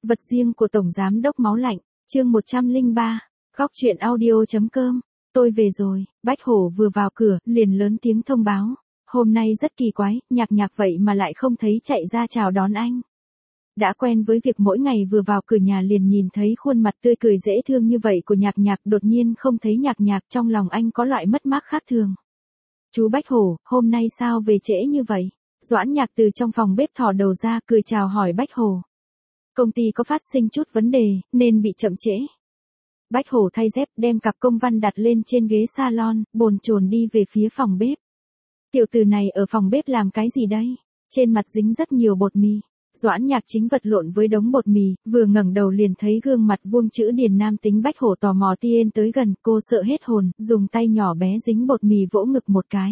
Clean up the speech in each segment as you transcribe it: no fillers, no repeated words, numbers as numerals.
Vật riêng của Tổng Giám đốc Máu Lạnh, chương 103, góc truyện audio.com, tôi về rồi. Bách Hổ vừa vào cửa, liền lớn tiếng thông báo. Hôm nay rất kỳ quái, Nhạc Nhạc vậy mà lại không thấy chạy ra chào đón anh. Đã quen với việc mỗi ngày vừa vào cửa nhà liền nhìn thấy khuôn mặt tươi cười dễ thương như vậy của Nhạc Nhạc, đột nhiên không thấy Nhạc Nhạc, trong lòng anh có loại mất mát khác thường. Chú Bách Hổ, hôm nay sao về trễ như vậy? Doãn Nhạc từ trong phòng bếp thò đầu ra cười chào hỏi Bách Hổ. Công ty có phát sinh chút vấn đề, nên bị chậm trễ. Bách Hổ thay dép, đem cặp công văn đặt lên trên ghế salon, bồn chồn đi về phía phòng bếp. Tiểu tử này ở phòng bếp làm cái gì đây? Trên mặt dính rất nhiều bột mì. Doãn Nhạc chính vật lộn với đống bột mì, vừa ngẩng đầu liền thấy gương mặt vuông chữ điền nam tính Bách Hổ tò mò tiến tới gần, cô sợ hết hồn, dùng tay nhỏ bé dính bột mì vỗ ngực một cái.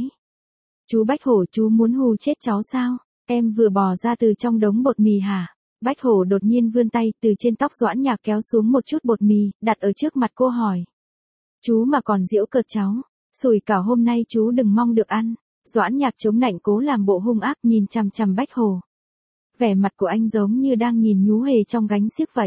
Chú Bách Hổ, chú muốn hù chết cháu sao? Em vừa bò ra từ trong đống bột mì hả? Bách Hổ đột nhiên vươn tay, từ trên tóc Doãn Nhạc kéo xuống một chút bột mì, đặt ở trước mặt cô hỏi. Chú mà còn giễu cợt cháu, sủi cảo hôm nay chú đừng mong được ăn. Doãn Nhạc chống nạnh cố làm bộ hung ác nhìn chằm chằm Bách Hổ. Vẻ mặt của anh giống như đang nhìn nhú hề trong gánh xiếc vậy.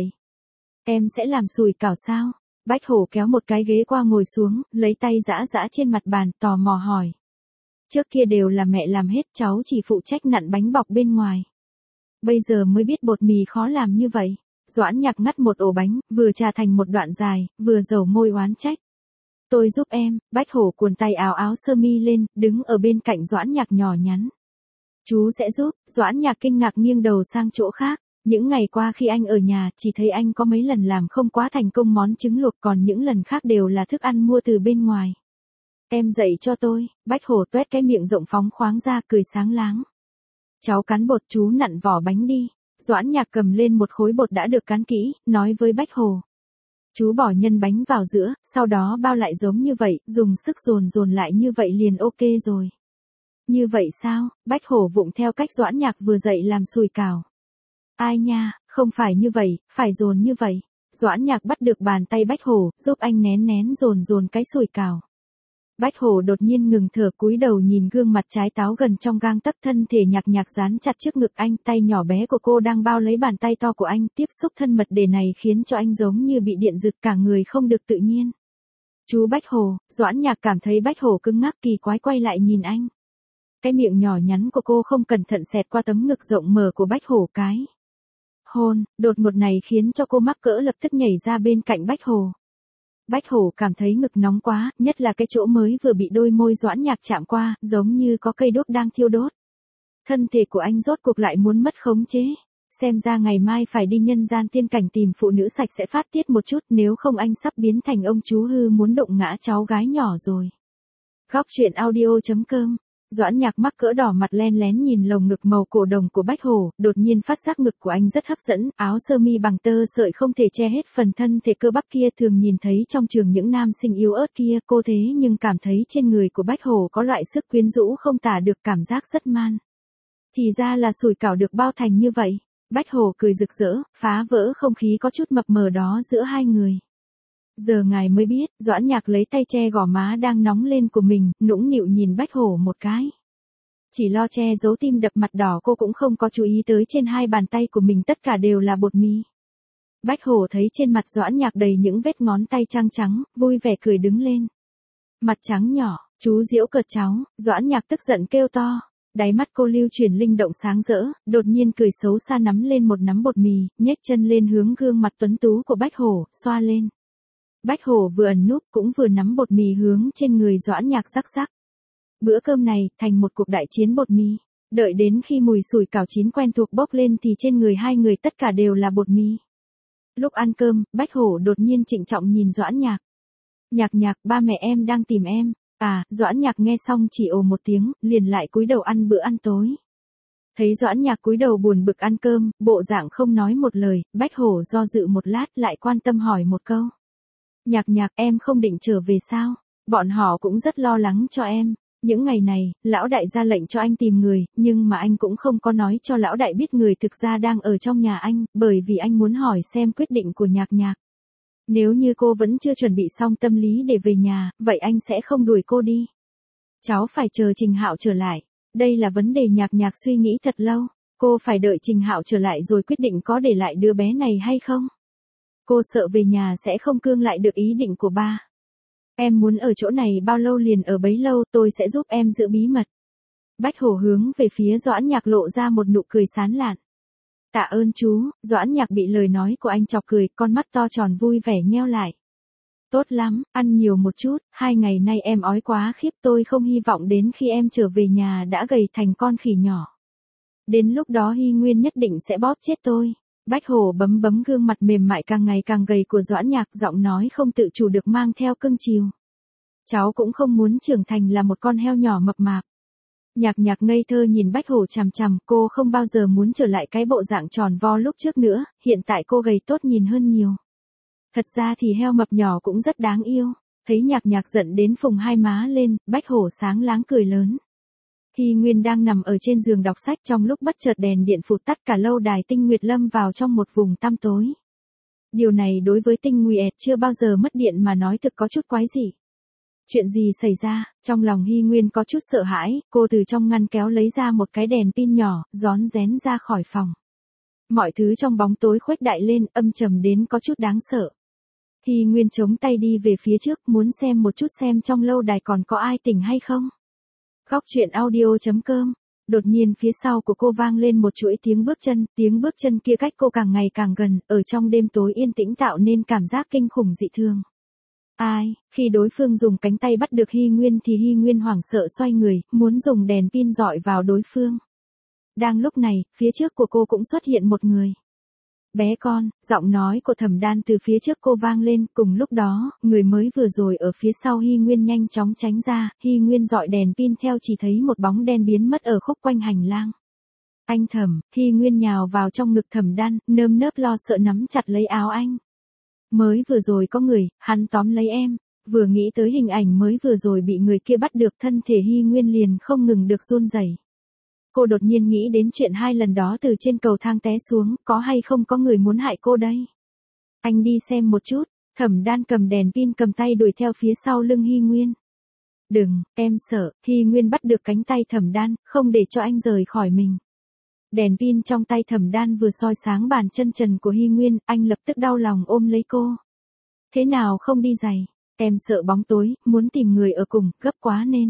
Em sẽ làm sủi cảo sao? Bách Hổ kéo một cái ghế qua ngồi xuống, lấy tay giã giã trên mặt bàn, tò mò hỏi. Trước kia đều là mẹ làm hết, cháu chỉ phụ trách nặn bánh bọc bên ngoài. Bây giờ mới biết bột mì khó làm như vậy. Doãn Nhạc ngắt một ổ bánh, vừa trà thành một đoạn dài, vừa dầu môi oán trách. Tôi giúp em. Bách Hổ cuồn tay áo áo sơ mi lên, đứng ở bên cạnh Doãn Nhạc nhỏ nhắn. Chú sẽ giúp. Doãn Nhạc kinh ngạc nghiêng đầu sang chỗ khác. Những ngày qua khi anh ở nhà, chỉ thấy anh có mấy lần làm không quá thành công món trứng luộc, còn những lần khác đều là thức ăn mua từ bên ngoài. Em dạy cho tôi. Bách Hổ tuét cái miệng rộng phóng khoáng ra, cười sáng láng. Cháu cán bột, chú nặn vỏ bánh đi. Doãn Nhạc cầm lên một khối bột đã được cán kỹ, nói với Bách Hổ. Chú bỏ nhân bánh vào giữa, sau đó bao lại giống như vậy, dùng sức dồn lại như vậy liền ok rồi. Như vậy sao? Bách Hổ vụng theo cách Doãn Nhạc vừa dạy làm sủi cảo. Ai nha, không phải như vậy, phải dồn như vậy. Doãn Nhạc bắt được bàn tay Bách Hổ, giúp anh nén dồn cái sủi cảo. Bách Hổ đột nhiên ngừng thở, cúi đầu nhìn gương mặt trái táo gần trong gang tấc, thân thể Nhạc Nhạc dán chặt trước ngực anh, tay nhỏ bé của cô đang bao lấy bàn tay to của anh, tiếp xúc thân mật để này khiến cho anh giống như bị điện giật, cả người không được tự nhiên. Chú Bách Hổ. Doãn Nhạc cảm thấy Bách Hổ cứng ngắc kỳ quái quay lại nhìn anh. Cái miệng nhỏ nhắn của cô không cẩn thận xẹt qua tấm ngực rộng mở của Bách Hổ cái. Hôn, đột ngột này khiến cho cô mắc cỡ lập tức nhảy ra bên cạnh Bách Hổ. Bách Hổ cảm thấy ngực nóng quá, nhất là cái chỗ mới vừa bị đôi môi Doãn Nhạc chạm qua, giống như có cây đốt đang thiêu đốt. Thân thể của anh rốt cuộc lại muốn mất khống chế. Xem ra ngày mai phải đi nhân gian tiên cảnh tìm phụ nữ sạch sẽ phát tiết một chút, nếu không anh sắp biến thành ông chú hư muốn động ngã cháu gái nhỏ rồi. Góc truyện audio.com. Doãn Nhạc mắc cỡ đỏ mặt len lén nhìn lồng ngực màu cổ đồng của Bách Hổ, đột nhiên phát giác ngực của anh rất hấp dẫn, áo sơ mi bằng tơ sợi không thể che hết phần thân thể cơ bắp kia, thường nhìn thấy trong trường những nam sinh yếu ớt kia, cô thế nhưng cảm thấy trên người của Bách Hổ có loại sức quyến rũ không tả được, cảm giác rất man. Thì ra là sủi cảo được bao thành như vậy. Bách Hổ cười rực rỡ, phá vỡ không khí có chút mập mờ đó giữa hai người. Giờ ngài mới biết. Doãn Nhạc lấy tay che gò má đang nóng lên của mình, nũng nịu nhìn Bách Hổ một cái. Chỉ lo che giấu tim đập mặt đỏ, cô cũng không có chú ý tới trên hai bàn tay của mình tất cả đều là bột mì. Bách Hổ thấy trên mặt Doãn Nhạc đầy những vết ngón tay trắng, vui vẻ cười đứng lên. Mặt trắng nhỏ, chú giễu cợt cháu. Doãn Nhạc tức giận kêu to. Đáy mắt cô lưu chuyển linh động sáng rỡ, đột nhiên cười xấu xa nắm lên một nắm bột mì, nhếch chân lên hướng gương mặt tuấn tú của Bách Hổ, xoa lên. Bách Hổ vừa ẩn núp cũng vừa nắm bột mì hướng trên người Doãn Nhạc rắc rắc. Bữa cơm này thành một cuộc đại chiến bột mì. Đợi đến khi mùi sủi cảo chín quen thuộc bốc lên thì trên người hai người tất cả đều là bột mì. Lúc ăn cơm, Bách Hổ đột nhiên trịnh trọng nhìn Doãn Nhạc. Nhạc Nhạc, ba mẹ em đang tìm em. À, Doãn Nhạc nghe xong chỉ ồ một tiếng, liền lại cúi đầu ăn bữa ăn tối. Thấy Doãn Nhạc cúi đầu buồn bực ăn cơm, bộ dạng không nói một lời, Bách Hổ do dự một lát lại quan tâm hỏi một câu. Nhạc Nhạc, em không định trở về sao? Bọn họ cũng rất lo lắng cho em. Những ngày này, lão đại ra lệnh cho anh tìm người, nhưng mà anh cũng không có nói cho lão đại biết người thực ra đang ở trong nhà anh, bởi vì anh muốn hỏi xem quyết định của Nhạc Nhạc. Nếu như cô vẫn chưa chuẩn bị xong tâm lý để về nhà, vậy anh sẽ không đuổi cô đi. Cháu phải chờ Trình Hạo trở lại. Đây là vấn đề Nhạc Nhạc suy nghĩ thật lâu. Cô phải đợi Trình Hạo trở lại rồi quyết định có để lại đứa bé này hay không. Cô sợ về nhà sẽ không cương lại được ý định của ba. Em muốn ở chỗ này bao lâu liền ở bấy lâu, tôi sẽ giúp em giữ bí mật. Bách Hổ hướng về phía Doãn Nhạc lộ ra một nụ cười sán lạn. Tạ ơn chú. Doãn Nhạc bị lời nói của anh chọc cười, con mắt to tròn vui vẻ nheo lại. Tốt lắm, ăn nhiều một chút, 2 ngày nay em ói quá khiếp, tôi không hy vọng đến khi em trở về nhà đã gầy thành con khỉ nhỏ. Đến lúc đó Hy Nguyên nhất định sẽ bóp chết tôi. Bách Hổ bấm bấm gương mặt mềm mại càng ngày càng gầy của Doãn Nhạc, giọng nói không tự chủ được mang theo cưng chiều. Cháu cũng không muốn trưởng thành là một con heo nhỏ mập mạp. Nhạc Nhạc ngây thơ nhìn Bách Hổ chằm chằm, cô không bao giờ muốn trở lại cái bộ dạng tròn vo lúc trước nữa, hiện tại cô gầy tốt nhìn hơn nhiều. Thật ra thì heo mập nhỏ cũng rất đáng yêu. Thấy Nhạc Nhạc giận đến phồng hai má lên, Bách Hổ sáng láng cười lớn. Hy Nguyên đang nằm ở trên giường đọc sách, trong lúc bất chợt đèn điện phụt tắt, cả lâu đài Tinh Nguyệt lâm vào trong một vùng tăm tối. Điều này đối với Tinh Nguyệt chưa bao giờ mất điện mà nói thực có chút quái dị. Chuyện gì xảy ra? Trong lòng Hy Nguyên có chút sợ hãi, cô từ trong ngăn kéo lấy ra một cái đèn pin nhỏ, rón rén ra khỏi phòng. Mọi thứ trong bóng tối khuếch đại lên, âm trầm đến có chút đáng sợ. Hy Nguyên chống tay đi về phía trước, muốn xem một chút xem trong lâu đài còn có ai tỉnh hay không. Góc truyện audio.com. Đột nhiên phía sau của cô vang lên một chuỗi tiếng bước chân kia cách cô càng ngày càng gần, ở trong đêm tối yên tĩnh tạo nên cảm giác kinh khủng dị thường. Ai? Khi đối phương dùng cánh tay bắt được Hy Nguyên thì Hy Nguyên hoảng sợ xoay người, muốn dùng đèn pin dọi vào đối phương. Đang lúc này, phía trước của cô cũng xuất hiện một người. Bé con, giọng nói của Thẩm Đan từ phía trước cô vang lên, cùng lúc đó, người mới vừa rồi ở phía sau Hy Nguyên nhanh chóng tránh ra, Hy Nguyên dọi đèn pin theo chỉ thấy một bóng đen biến mất ở khúc quanh hành lang. Anh Thẩm, Hy Nguyên nhào vào trong ngực Thẩm Đan, nơm nớp lo sợ nắm chặt lấy áo anh. Mới vừa rồi có người, hắn tóm lấy em. Vừa nghĩ tới hình ảnh mới vừa rồi bị người kia bắt được, thân thể Hy Nguyên liền không ngừng được run rẩy. Cô đột nhiên nghĩ đến chuyện 2 lần đó từ trên cầu thang té xuống, có hay không có người muốn hại cô đây? Anh đi xem một chút. Thẩm Đan cầm đèn pin cầm tay đuổi theo phía sau lưng Hy Nguyên. Đừng, em sợ. Hy Nguyên bắt được cánh tay Thẩm Đan, không để cho anh rời khỏi mình. Đèn pin trong tay Thẩm Đan vừa soi sáng bàn chân trần của Hy Nguyên, anh lập tức đau lòng ôm lấy cô. Thế nào không đi giày? Em sợ bóng tối, muốn tìm người ở cùng, gấp quá nên.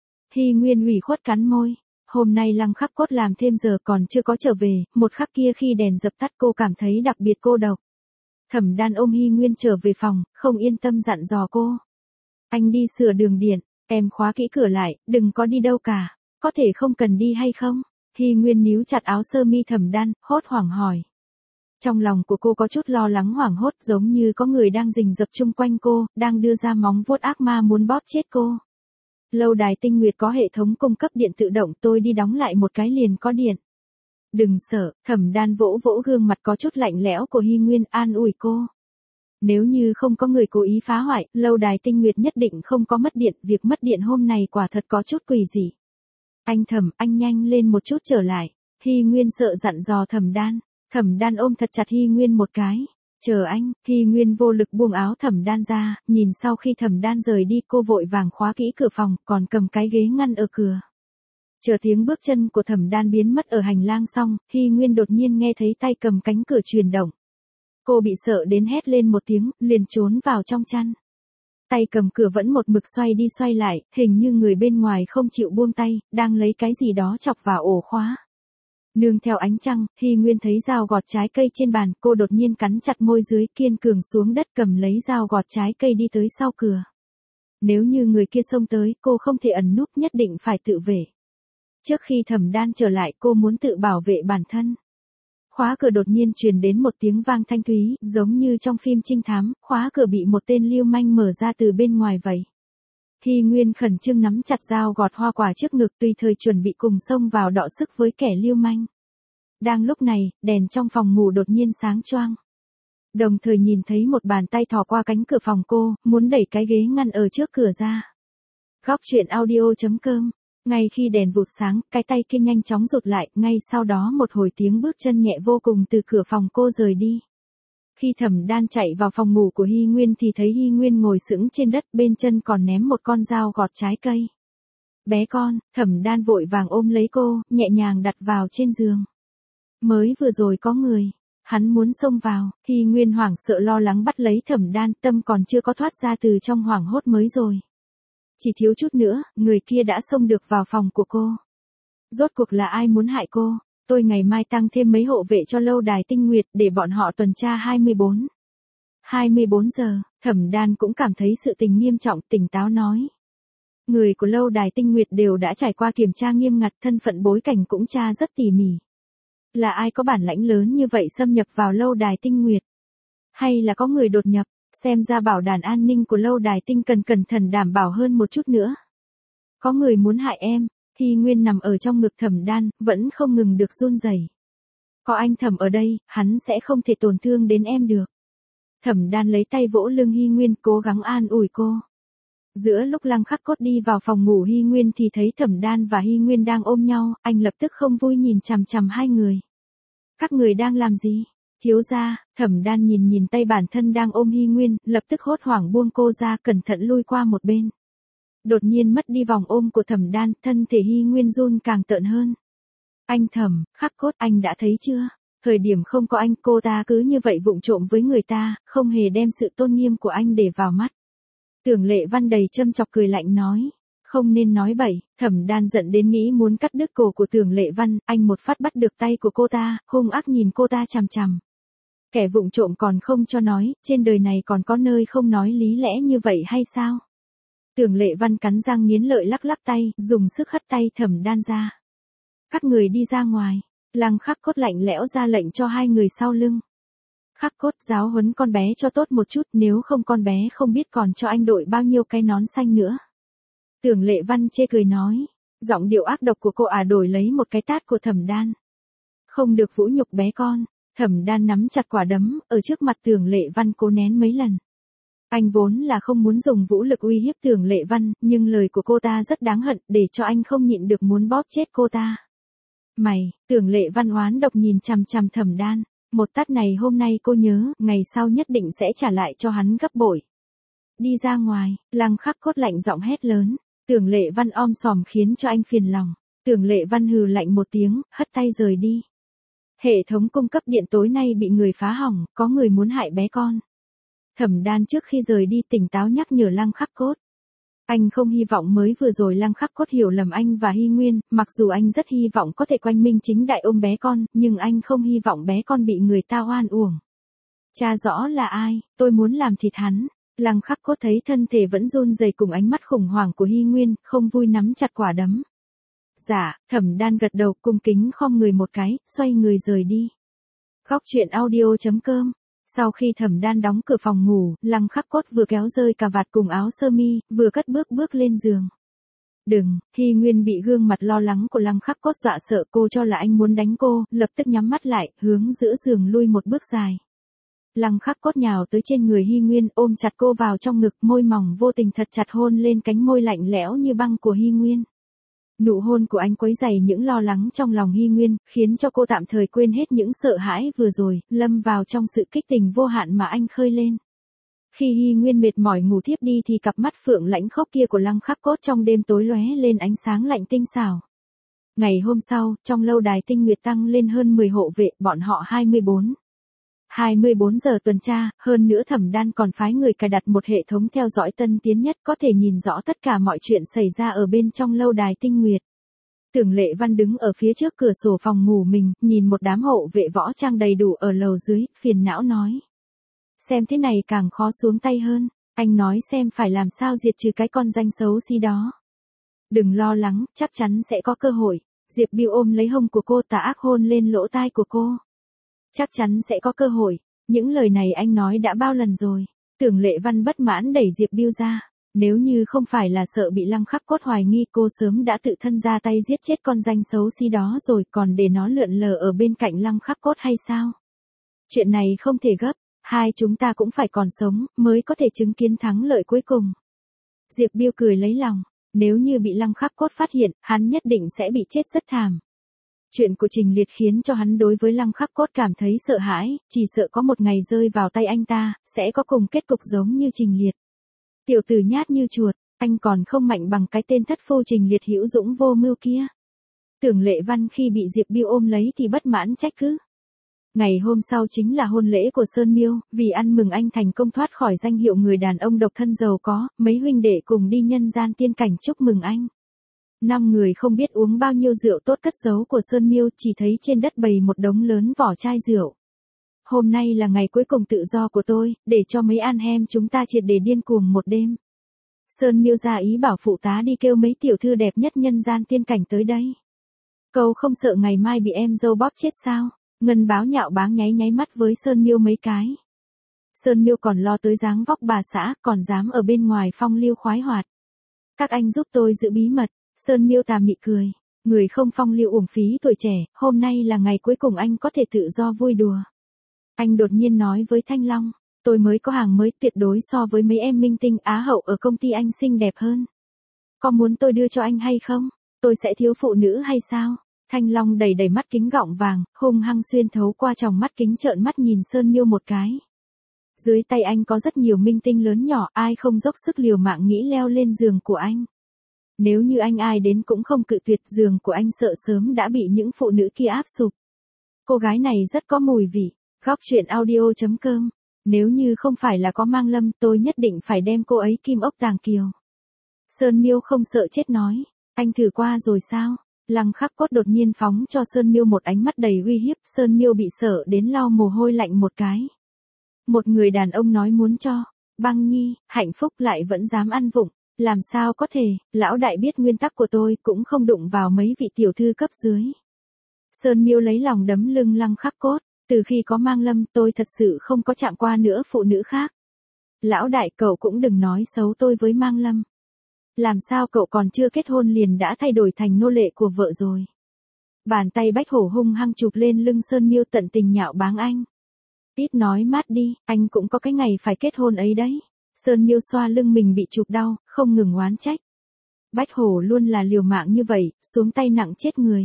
Hy Nguyên ủy khuất cắn môi. Hôm nay Lăng Khắc Cốt làm thêm giờ còn chưa có trở về, một khắc kia khi đèn dập tắt cô cảm thấy đặc biệt cô độc. Thẩm Đan ôm Hy Nguyên trở về phòng, không yên tâm dặn dò cô. Anh đi sửa đường điện, em khóa kỹ cửa lại, đừng có đi đâu cả, có thể không cần đi hay không? Hy Nguyên níu chặt áo sơ mi Thẩm Đan, hốt hoảng hỏi. Trong lòng của cô có chút lo lắng hoảng hốt, giống như có người đang rình rập chung quanh cô, đang đưa ra móng vuốt ác ma muốn bóp chết cô. Lâu đài Tinh Nguyệt có hệ thống cung cấp điện tự động, tôi đi đóng lại một cái liền có điện. Đừng sợ. Thẩm Đan vỗ vỗ gương mặt có chút lạnh lẽo của Hy Nguyên, an ủi cô. Nếu như không có người cố ý phá hoại, lâu đài Tinh Nguyệt nhất định không có mất điện, việc mất điện hôm nay quả thật có chút quỷ dị. Anh Thẩm, anh nhanh lên một chút trở lại. Hy Nguyên sợ dặn dò Thẩm Đan. Thẩm Đan ôm thật chặt Hy Nguyên một cái. Chờ anh. Hy Nguyên vô lực buông áo Thẩm Đan ra, nhìn sau khi Thẩm Đan rời đi cô vội vàng khóa kỹ cửa phòng, còn cầm cái ghế ngăn ở cửa. Chờ tiếng bước chân của Thẩm Đan biến mất ở hành lang xong, Hy Nguyên đột nhiên nghe thấy tay cầm cánh cửa chuyển động. Cô bị sợ đến hét lên một tiếng, liền trốn vào trong chăn. Tay cầm cửa vẫn một mực xoay đi xoay lại, hình như người bên ngoài không chịu buông tay, đang lấy cái gì đó chọc vào ổ khóa. Nương theo ánh trăng, Hy Nguyên thấy dao gọt trái cây trên bàn, cô đột nhiên cắn chặt môi dưới, kiên cường xuống đất cầm lấy dao gọt trái cây đi tới sau cửa. Nếu như người kia xông tới, cô không thể ẩn núp, nhất định phải tự vệ. Trước khi Thẩm Đan trở lại, cô muốn tự bảo vệ bản thân. Khóa cửa đột nhiên truyền đến một tiếng vang thanh thúy, giống như trong phim trinh thám, khóa cửa bị một tên lưu manh mở ra từ bên ngoài vậy. Hy Nguyên khẩn trương nắm chặt dao gọt hoa quả trước ngực, tùy thời chuẩn bị cùng xông vào đọ sức với kẻ lưu manh. Đang lúc này, đèn trong phòng ngủ đột nhiên sáng choang. Đồng thời nhìn thấy một bàn tay thò qua cánh cửa phòng cô, muốn đẩy cái ghế ngăn ở trước cửa ra. Góc truyện audio.com. Ngay khi đèn vụt sáng, cái tay kia nhanh chóng rụt lại, ngay sau đó một hồi tiếng bước chân nhẹ vô cùng từ cửa phòng cô rời đi. Khi Thẩm Đan chạy vào phòng ngủ của Hy Nguyên thì thấy Hy Nguyên ngồi sững trên đất, bên chân còn ném một con dao gọt trái cây. Bé con, Thẩm Đan vội vàng ôm lấy cô, nhẹ nhàng đặt vào trên giường. Mới vừa rồi có người. Hắn muốn xông vào, Hy Nguyên hoảng sợ lo lắng bắt lấy Thẩm Đan, tâm còn chưa có thoát ra từ trong hoảng hốt mới rồi. Chỉ thiếu chút nữa, người kia đã xông được vào phòng của cô. Rốt cuộc là ai muốn hại cô? Tôi ngày mai tăng thêm mấy hộ vệ cho lâu đài Tinh Nguyệt để bọn họ tuần tra 24 giờ, Thẩm Đan cũng cảm thấy sự tình nghiêm trọng, tỉnh táo nói. Người của lâu đài Tinh Nguyệt đều đã trải qua kiểm tra nghiêm ngặt, thân phận bối cảnh cũng tra rất tỉ mỉ. Là ai có bản lãnh lớn như vậy xâm nhập vào lâu đài Tinh Nguyệt? Hay là có người đột nhập? Xem ra bảo đảm an ninh của lâu đài Tinh cần cẩn thận đảm bảo hơn một chút nữa. Có người muốn hại em. Hy Nguyên nằm ở trong ngực Thẩm Đan, vẫn không ngừng được run rẩy. Có anh Thẩm ở đây, hắn sẽ không thể tổn thương đến em được. Thẩm Đan lấy tay vỗ lưng Hy Nguyên, cố gắng an ủi cô. Giữa lúc Lăng Khắc Cốt đi vào phòng ngủ Hy Nguyên thì thấy Thẩm Đan và Hy Nguyên đang ôm nhau, anh lập tức không vui nhìn chằm chằm hai người. Các người đang làm gì? Thiếu gia, Thẩm Đan nhìn tay bản thân đang ôm Hy Nguyên, lập tức hốt hoảng buông cô ra, cẩn thận lui qua một bên. Đột nhiên mất đi vòng ôm của Thẩm Đan, thân thể Hy Nguyên run càng tợn hơn. Anh Thẩm, Khắc Cốt, anh đã thấy chưa? Thời điểm không có anh, cô ta cứ như vậy vụng trộm với người ta, không hề đem sự tôn nghiêm của anh để vào mắt. Tưởng Lệ Văn đầy châm chọc cười lạnh nói. Không nên nói bậy. Thẩm Đan giận đến nghĩ muốn cắt đứt cổ của Tưởng Lệ Văn, anh một phát bắt được tay của cô ta, hung ác nhìn cô ta chằm chằm. Kẻ vụng trộm còn không cho nói, trên đời này còn có nơi không nói lý lẽ như vậy hay sao? Tưởng Lệ Văn cắn răng nghiến lợi lắc lắc tay, dùng sức hất tay Thẩm Đan ra. Các người đi ra ngoài. Lăng Khắc Cốt lạnh lẽo ra lệnh cho hai người sau lưng. Khắc Cốt, giáo huấn con bé cho tốt một chút, nếu không con bé không biết còn cho anh đội bao nhiêu cái nón xanh nữa. Tưởng Lệ Văn chê cười nói. Giọng điệu ác độc của cô đổi lấy một cái tát của Thẩm Đan. Không được vũ nhục bé con. Thẩm Đan nắm chặt quả đấm, ở trước mặt Tưởng Lệ Văn cố nén mấy lần. Anh vốn là không muốn dùng vũ lực uy hiếp Tưởng Lệ Văn, nhưng lời của cô ta rất đáng hận, để cho anh không nhịn được muốn bóp chết cô ta. Mày, Tưởng Lệ Văn oán độc nhìn chằm chằm Thẩm Đan. Một tát này hôm nay cô nhớ, ngày sau nhất định sẽ trả lại cho hắn gấp bội. Đi ra ngoài, Lăng Khắc Cốt lạnh giọng hét lớn. Tưởng Lệ Văn om sòm khiến cho anh phiền lòng. Tưởng Lệ Văn hừ lạnh một tiếng, hất tay rời đi. Hệ thống cung cấp điện tối nay bị người phá hỏng, có người muốn hại bé con. Thẩm Đan trước khi rời đi tỉnh táo nhắc nhở Lăng Khắc Cốt. Anh không hy vọng mới vừa rồi Lăng Khắc Cốt hiểu lầm anh và Hy Nguyên, mặc dù anh rất hy vọng có thể quanh minh chính đại ôm bé con, nhưng anh không hy vọng bé con bị người ta oan uổng. Cha rõ là ai, tôi muốn làm thịt hắn. Lăng Khắc Cốt thấy thân thể vẫn run rẩy cùng ánh mắt khủng hoảng của Hy Nguyên, không vui nắm chặt quả đấm. Dạ, Thẩm Đan gật đầu cung kính khom người một cái, xoay người rời đi. Góc truyện audio.com. Sau khi Thẩm Đan đóng cửa phòng ngủ, Lăng Khắc Cốt vừa kéo rơi cà vạt cùng áo sơ mi, vừa cất bước lên giường. Đừng, Hy Nguyên bị gương mặt lo lắng của Lăng Khắc Cốt dọa sợ, cô cho là anh muốn đánh cô, lập tức nhắm mắt lại, hướng giữa giường lui một bước dài. Lăng Khắc Cốt nhào tới trên người Hy Nguyên, ôm chặt cô vào trong ngực, môi mỏng vô tình thật chặt hôn lên cánh môi lạnh lẽo như băng của Hy Nguyên. Nụ hôn của anh quấy dày những lo lắng trong lòng Hy Nguyên, khiến cho cô tạm thời quên hết những sợ hãi vừa rồi, lâm vào trong sự kích tình vô hạn mà anh khơi lên. Khi Hy Nguyên mệt mỏi ngủ thiếp đi thì cặp mắt phượng lãnh khốc kia của Lăng Khắc Cốt trong đêm tối lóe lên ánh sáng lạnh tinh xảo. Ngày hôm sau, trong lâu đài Tinh Nguyệt tăng lên hơn 10 hộ vệ, bọn họ 24 giờ tuần tra, hơn nữa Thẩm Đan còn phái người cài đặt một hệ thống theo dõi tân tiến nhất có thể nhìn rõ tất cả mọi chuyện xảy ra ở bên trong lâu đài Tinh Nguyệt. Tưởng Lệ Văn đứng ở phía trước cửa sổ phòng ngủ mình, nhìn một đám hộ vệ võ trang đầy đủ ở lầu dưới, phiền não nói. Xem thế này càng khó xuống tay hơn, anh nói xem phải làm sao diệt trừ cái con danh xấu xí đó. Đừng lo lắng, chắc chắn sẽ có cơ hội. Diệp Biêu ôm lấy hông của cô tà ác hôn lên lỗ tai của cô. Chắc chắn sẽ có cơ hội, những lời này anh nói đã bao lần rồi. Tưởng Lệ Văn bất mãn đẩy Diệp Biêu ra. Nếu như không phải là sợ bị Lăng Khắc Cốt hoài nghi, cô sớm đã tự thân ra tay giết chết con danh xấu xí đó rồi, còn để nó lượn lờ ở bên cạnh Lăng Khắc Cốt hay sao? Chuyện này không thể gấp, hai chúng ta cũng phải còn sống, mới có thể chứng kiến thắng lợi cuối cùng. Diệp Biêu cười lấy lòng, nếu như bị Lăng Khắc Cốt phát hiện, hắn nhất định sẽ bị chết rất thảm. Chuyện của Trình Liệt khiến cho hắn đối với Lăng Khắc Cốt cảm thấy sợ hãi, chỉ sợ có một ngày rơi vào tay anh ta, sẽ có cùng kết cục giống như Trình Liệt. Tiểu tử nhát như chuột, anh còn không mạnh bằng cái tên thất phu Trình Liệt hữu dũng vô mưu kia. Tưởng Lệ Văn khi bị Diệp Biêu ôm lấy thì bất mãn trách cứ. Ngày hôm sau chính là hôn lễ của Sơn Miêu, vì ăn mừng anh thành công thoát khỏi danh hiệu người đàn ông độc thân giàu có, mấy huynh đệ cùng đi nhân gian tiên cảnh chúc mừng anh. 5 người không biết uống bao nhiêu rượu tốt cất giấu của Sơn Miêu, chỉ thấy trên đất bày một đống lớn vỏ chai rượu. Hôm nay là ngày cuối cùng tự do của tôi, để cho mấy an hem chúng ta triệt để điên cuồng một đêm. Sơn Miêu ra ý bảo phụ tá đi kêu mấy tiểu thư đẹp nhất nhân gian tiên cảnh tới đây. Cậu không sợ ngày mai bị em dâu bóp chết sao? Ngân Báo nhạo báng nháy nháy mắt với Sơn Miêu mấy cái. Sơn Miêu còn lo tới dáng vóc bà xã, còn dám ở bên ngoài phong lưu khoái hoạt. Các anh giúp tôi giữ bí mật. Sơn Miêu tà mị cười. Người không phong lưu uổng phí tuổi trẻ, hôm nay là ngày cuối cùng anh có thể tự do vui đùa. Anh đột nhiên nói với Thanh Long, tôi mới có hàng mới, tuyệt đối so với mấy em minh tinh Á hậu ở công ty anh xinh đẹp hơn. Có muốn tôi đưa cho anh hay không? Tôi sẽ thiếu phụ nữ hay sao? Thanh Long đầy đầy mắt kính gọng vàng, hung hăng xuyên thấu qua tròng mắt kính trợn mắt nhìn Sơn Miêu một cái. Dưới tay anh có rất nhiều minh tinh lớn nhỏ, ai không dốc sức liều mạng nghĩ leo lên giường của anh. Nếu như anh ai đến cũng không cự tuyệt, giường của anh sợ sớm đã bị những phụ nữ kia áp sụp. Cô gái này rất có mùi vị. Góc truyện audio.com. Nếu như không phải là có Mang Lâm, tôi nhất định phải đem cô ấy kim ốc tàng kiều. Sơn Miêu không sợ chết nói. Anh thử qua rồi sao? Lăng Khắc Cốt đột nhiên phóng cho Sơn Miêu một ánh mắt đầy uy hiếp. Sơn Miêu bị sợ đến lau mồ hôi lạnh một cái. Một người đàn ông nói muốn cho Băng Nhi hạnh phúc lại vẫn dám ăn vụng. Làm sao có thể? Lão đại biết nguyên tắc của tôi, cũng không đụng vào mấy vị tiểu thư cấp dưới. Sơn Miêu lấy lòng đấm lưng Lăng Khắc Cốt. Từ khi có Mang Lâm, tôi thật sự không có chạm qua nữa phụ nữ khác. Lão đại, cậu cũng đừng nói xấu tôi với Mang Lâm. Làm sao cậu còn chưa kết hôn liền đã thay đổi thành nô lệ của vợ rồi? Bàn tay Bách Hổ hung hăng chụp lên lưng Sơn Miêu, tận tình nhạo báng anh. Ít nói mát đi, anh cũng có cái ngày phải kết hôn ấy đấy. Sơn Miêu xoa lưng mình bị chụp đau, không ngừng oán trách. Bách Hổ luôn là liều mạng như vậy, xuống tay nặng chết người.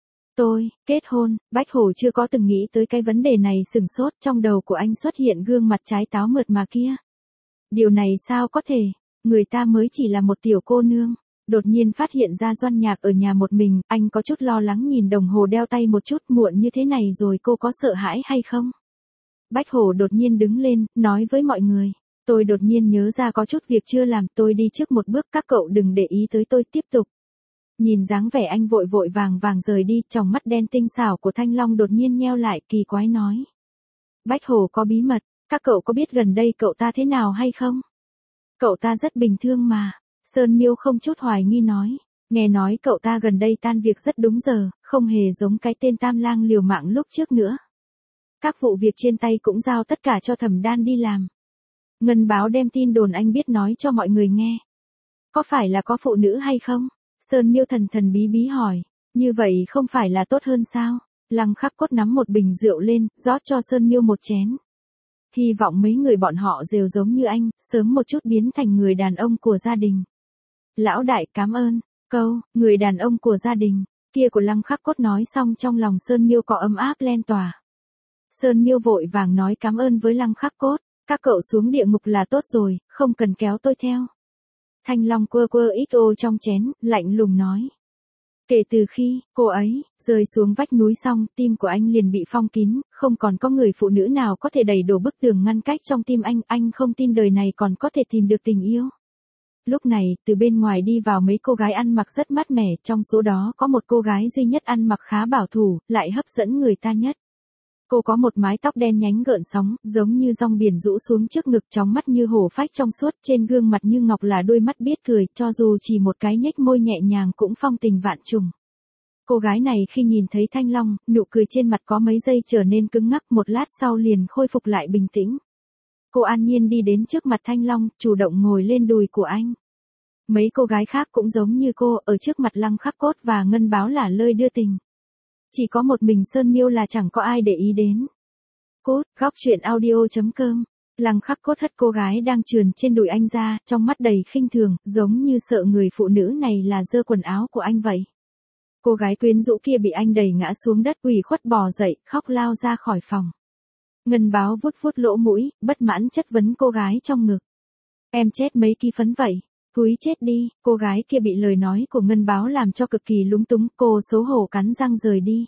Tôi, kết hôn, Bách Hổ chưa có từng nghĩ tới cái vấn đề này, sừng sốt, trong đầu của anh xuất hiện gương mặt trái táo mượt mà kia. Điều này sao có thể, người ta mới chỉ là một tiểu cô nương. Đột nhiên phát hiện ra Doan Nhạc ở nhà một mình, anh có chút lo lắng nhìn đồng hồ đeo tay một chút, muộn như thế này rồi cô có sợ hãi hay không? Bách Hổ đột nhiên đứng lên, nói với mọi người. Tôi đột nhiên nhớ ra có chút việc chưa làm, tôi đi trước một bước, các cậu đừng để ý tới tôi, tiếp tục. Nhìn dáng vẻ anh vội vội vàng vàng rời đi, tròng mắt đen tinh xảo của Thanh Long đột nhiên nheo lại, kỳ quái nói. Bách Hổ có bí mật, các cậu có biết gần đây cậu ta thế nào hay không? Cậu ta rất bình thường mà. Sơn Miêu không chút hoài nghi nói. Nghe nói cậu ta gần đây tan việc rất đúng giờ, không hề giống cái tên Tam Lang liều mạng lúc trước nữa. Các vụ việc trên tay cũng giao tất cả cho Thẩm Đan đi làm. Ngân Báo đem tin đồn anh biết nói cho mọi người nghe. Có phải là có phụ nữ hay không? Sơn Miêu thần thần bí bí hỏi. Như vậy không phải là tốt hơn sao? Lăng Khắc Cốt nắm một bình rượu lên, rót cho Sơn Miêu một chén. Hy vọng mấy người bọn họ đều giống như anh, sớm một chút biến thành người đàn ông của gia đình. Lão đại, cảm ơn. Câu, người đàn ông của gia đình, kia của Lăng Khắc Cốt nói xong trong lòng Sơn Miêu có ấm áp len tỏa. Sơn Miêu vội vàng nói cảm ơn với Lăng Khắc Cốt. Các cậu xuống địa ngục là tốt rồi, không cần kéo tôi theo. Thanh Long quơ quơ ít ô trong chén, lạnh lùng nói. Kể từ khi cô ấy rơi xuống vách núi xong, tim của anh liền bị phong kín, không còn có người phụ nữ nào có thể đẩy đổ bức tường ngăn cách trong tim anh không tin đời này còn có thể tìm được tình yêu. Lúc này, từ bên ngoài đi vào mấy cô gái ăn mặc rất mát mẻ, trong số đó có một cô gái duy nhất ăn mặc khá bảo thủ, lại hấp dẫn người ta nhất. Cô có một mái tóc đen nhánh gợn sóng, giống như dòng biển rũ xuống trước ngực, tròng mắt như hổ phách trong suốt, trên gương mặt như ngọc là đôi mắt biết cười, cho dù chỉ một cái nhếch môi nhẹ nhàng cũng phong tình vạn trùng. Cô gái này khi nhìn thấy Thanh Long, nụ cười trên mặt có mấy giây trở nên cứng ngắc, một lát sau liền khôi phục lại bình tĩnh. Cô an nhiên đi đến trước mặt Thanh Long, chủ động ngồi lên đùi của anh. Mấy cô gái khác cũng giống như cô, ở trước mặt Lăng Khắc Cốt và Ngân Báo là lơi đưa tình. Chỉ có một mình Sơn Miêu là chẳng có ai để ý đến. Cốt, góc truyện audio.com. Lăng Khắc Cốt hất cô gái đang trườn trên đùi anh ra, trong mắt đầy khinh thường, giống như sợ người phụ nữ này là giơ quần áo của anh vậy. Cô gái quyến rũ kia bị anh đẩy ngã xuống đất, ủy khuất bò dậy, khóc lao ra khỏi phòng. Ngân Báo vuốt vuốt lỗ mũi, bất mãn chất vấn cô gái trong ngực. Em chết mấy ký phấn vậy? Cúi chết đi, cô gái kia bị lời nói của Ngân Báo làm cho cực kỳ lúng túng, cô xấu hổ cắn răng rời đi.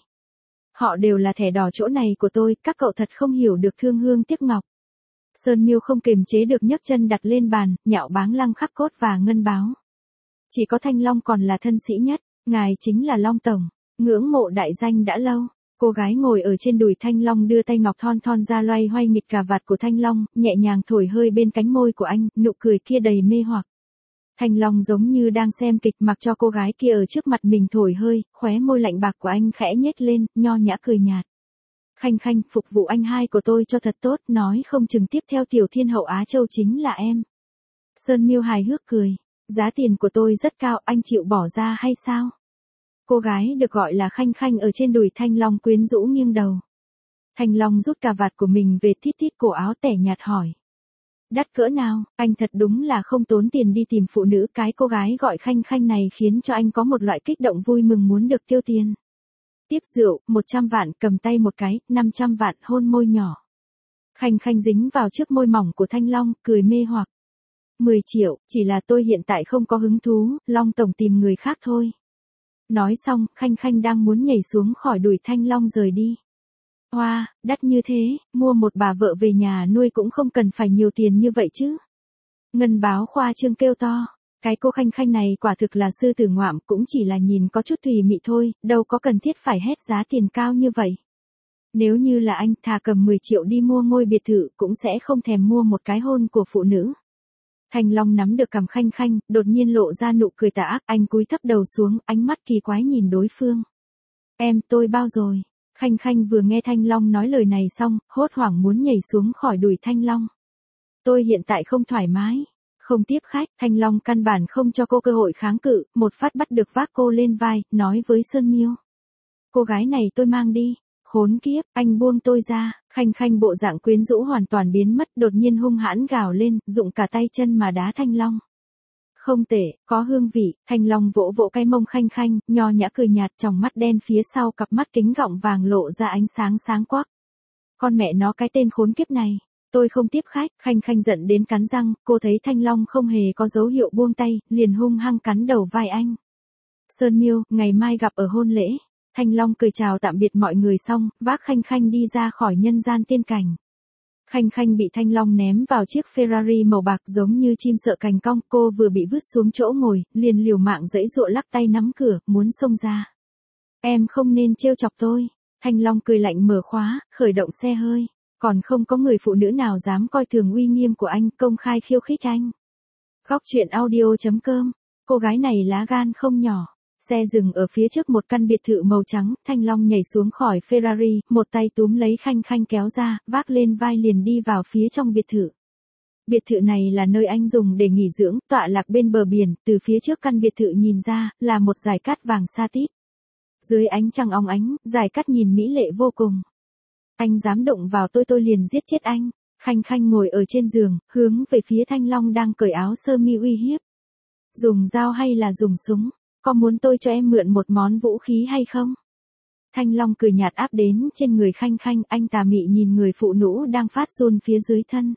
Họ đều là thẻ đỏ chỗ này của tôi, các cậu thật không hiểu được thương hương tiếc ngọc. Sơn Miêu không kiềm chế được nhấc chân đặt lên bàn, nhạo báng Lăng Khắc Cốt và Ngân Báo. Chỉ có Thanh Long còn là thân sĩ nhất, ngài chính là Long Tổng, ngưỡng mộ đại danh đã lâu. Cô gái ngồi ở trên đùi Thanh Long đưa tay ngọc thon thon ra loay hoay nghịch cà vạt của Thanh Long, nhẹ nhàng thổi hơi bên cánh môi của anh, nụ cười kia đầy mê hoặc. Thanh Long giống như đang xem kịch mặc cho cô gái kia ở trước mặt mình thổi hơi, khóe môi lạnh bạc của anh khẽ nhếch lên, nho nhã cười nhạt. Khanh Khanh, phục vụ anh hai của tôi cho thật tốt, nói không chừng tiếp theo tiểu thiên hậu Á Châu chính là em. Sơn Miêu hài hước cười, giá tiền của tôi rất cao, anh chịu bỏ ra hay sao? Cô gái được gọi là Khanh Khanh ở trên đùi Thanh Long quyến rũ nghiêng đầu. Thanh Long rút cà vạt của mình về thít thít cổ áo tẻ nhạt hỏi. Đắt cỡ nào, anh thật đúng là không tốn tiền đi tìm phụ nữ, cái cô gái gọi Khanh Khanh này khiến cho anh có một loại kích động vui mừng muốn được tiêu tiền. Tiếp rượu, 100 vạn, cầm tay một cái, 500 vạn, hôn môi nhỏ. Khanh Khanh dính vào trước môi mỏng của Thanh Long, cười mê hoặc. 10 triệu, chỉ là tôi hiện tại không có hứng thú, Long Tổng tìm người khác thôi. Nói xong, Khanh Khanh đang muốn nhảy xuống khỏi đùi Thanh Long rời đi. Hoa, đắt như thế, mua một bà vợ về nhà nuôi cũng không cần phải nhiều tiền như vậy chứ. Ngân Báo khoa trương kêu to. Cái cô Khanh Khanh này quả thực là sư tử ngoạm, cũng chỉ là nhìn có chút tùy mị thôi, đâu có cần thiết phải hét giá tiền cao như vậy. Nếu như là anh, thà cầm 10 triệu đi mua ngôi biệt thự cũng sẽ không thèm mua một cái hôn của phụ nữ. Thanh Long nắm được cằm Khanh Khanh, đột nhiên lộ ra nụ cười tà ác, anh cúi thấp đầu xuống, ánh mắt kỳ quái nhìn đối phương. Em, tôi bao rồi. Khanh Khanh vừa nghe Thanh Long nói lời này xong, hốt hoảng muốn nhảy xuống khỏi đùi Thanh Long. Tôi hiện tại không thoải mái. Không tiếp khách, Thanh Long căn bản không cho cô cơ hội kháng cự, một phát bắt được vác cô lên vai, nói với Sơn Miêu. Cô gái này tôi mang đi. Khốn kiếp, anh buông tôi ra. Khanh Khanh bộ dạng quyến rũ hoàn toàn biến mất, đột nhiên hung hãn gào lên, dụng cả tay chân mà đá Thanh Long. Không tệ, có hương vị. Thanh Long vỗ vỗ cái mông Khanh Khanh, nho nhã cười nhạt, tròng mắt đen phía sau cặp mắt kính gọng vàng lộ ra ánh sáng sáng quắc. Con mẹ nó cái tên khốn kiếp này. Tôi không tiếp khách. Khanh Khanh giận đến cắn răng, cô thấy Thanh Long không hề có dấu hiệu buông tay, liền hung hăng cắn đầu vai anh. Sơn Miêu, ngày mai gặp ở hôn lễ. Thanh Long cười chào tạm biệt mọi người xong, vác Khanh Khanh đi ra khỏi nhân gian tiên cảnh. Khanh Khanh bị Thanh Long ném vào chiếc Ferrari màu bạc giống như chim sợ cành cong, cô vừa bị vứt xuống chỗ ngồi, liền liều mạng giãy giụa lắc tay nắm cửa, muốn xông ra. Em không nên trêu chọc tôi. Thanh Long cười lạnh mở khóa, khởi động xe hơi. Còn không có người phụ nữ nào dám coi thường uy nghiêm của anh, công khai khiêu khích anh. Góc truyện audio.com. Cô gái này lá gan không nhỏ. Xe dừng ở phía trước một căn biệt thự màu trắng, Thanh Long nhảy xuống khỏi Ferrari, một tay túm lấy Khanh Khanh kéo ra, vác lên vai liền đi vào phía trong biệt thự. Biệt thự này là nơi anh dùng để nghỉ dưỡng, tọa lạc bên bờ biển, từ phía trước căn biệt thự nhìn ra, là một dải cát vàng sa tít. Dưới ánh trăng óng ánh, dải cát nhìn mỹ lệ vô cùng. Anh dám động vào tôi liền giết chết anh. Khanh Khanh ngồi ở trên giường, hướng về phía Thanh Long đang cởi áo sơ mi uy hiếp. Dùng dao hay là dùng súng? Có muốn tôi cho em mượn một món vũ khí hay không? Thanh Long cười nhạt áp đến trên người Khanh Khanh, anh tà mị nhìn người phụ nữ đang phát run phía dưới thân.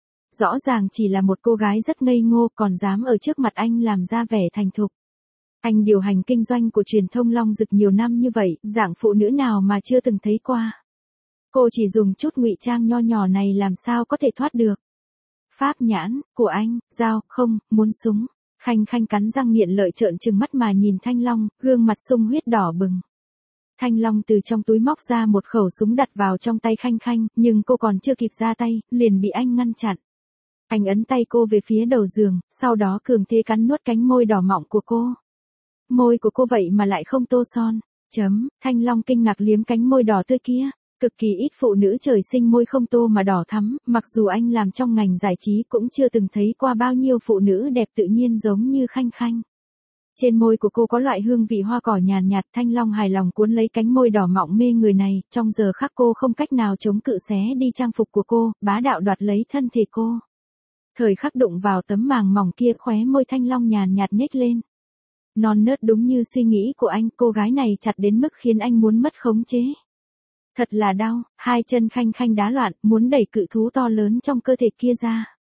Rõ ràng chỉ là một cô gái rất ngây ngô còn dám ở trước mặt anh làm ra vẻ thành thục. Anh điều hành kinh doanh của truyền thông Long Dực nhiều năm như vậy, dạng phụ nữ nào mà chưa từng thấy qua. Cô chỉ dùng chút ngụy trang nho nhỏ này làm sao có thể thoát được. Pháp nhãn, của anh, dao, không, muốn súng. Khanh Khanh cắn răng nghiện lợi trợn trừng mắt mà nhìn Thanh Long, gương mặt sung huyết đỏ bừng. Thanh Long từ trong túi móc ra một khẩu súng đặt vào trong tay Khanh Khanh, nhưng cô còn chưa kịp ra tay, liền bị anh ngăn chặn. Anh ấn tay cô về phía đầu giường, sau đó cường thế cắn nuốt cánh môi đỏ mọng của cô. Môi của cô vậy mà lại không tô son. Thanh Long kinh ngạc liếm cánh môi đỏ tươi kia. Cực kỳ ít phụ nữ trời sinh môi không tô mà đỏ thắm, mặc dù anh làm trong ngành giải trí cũng chưa từng thấy qua bao nhiêu phụ nữ đẹp tự nhiên giống như Khanh Khanh. Trên môi của cô có loại hương vị hoa cỏ nhàn nhạt, Thanh Long hài lòng cuốn lấy cánh môi đỏ mọng mê người này, trong giờ khắc cô không cách nào chống cự xé đi trang phục của cô, bá đạo đoạt lấy thân thể cô. Thời khắc đụng vào tấm màng mỏng kia khóe môi Thanh Long nhàn nhạt nhếch lên. Non nớt đúng như suy nghĩ của anh, cô gái này chặt đến mức khiến anh muốn mất khống chế. Thật là đau, hai chân Khanh Khanh đá loạn, muốn đẩy cự thú to lớn trong cơ thể kia ra.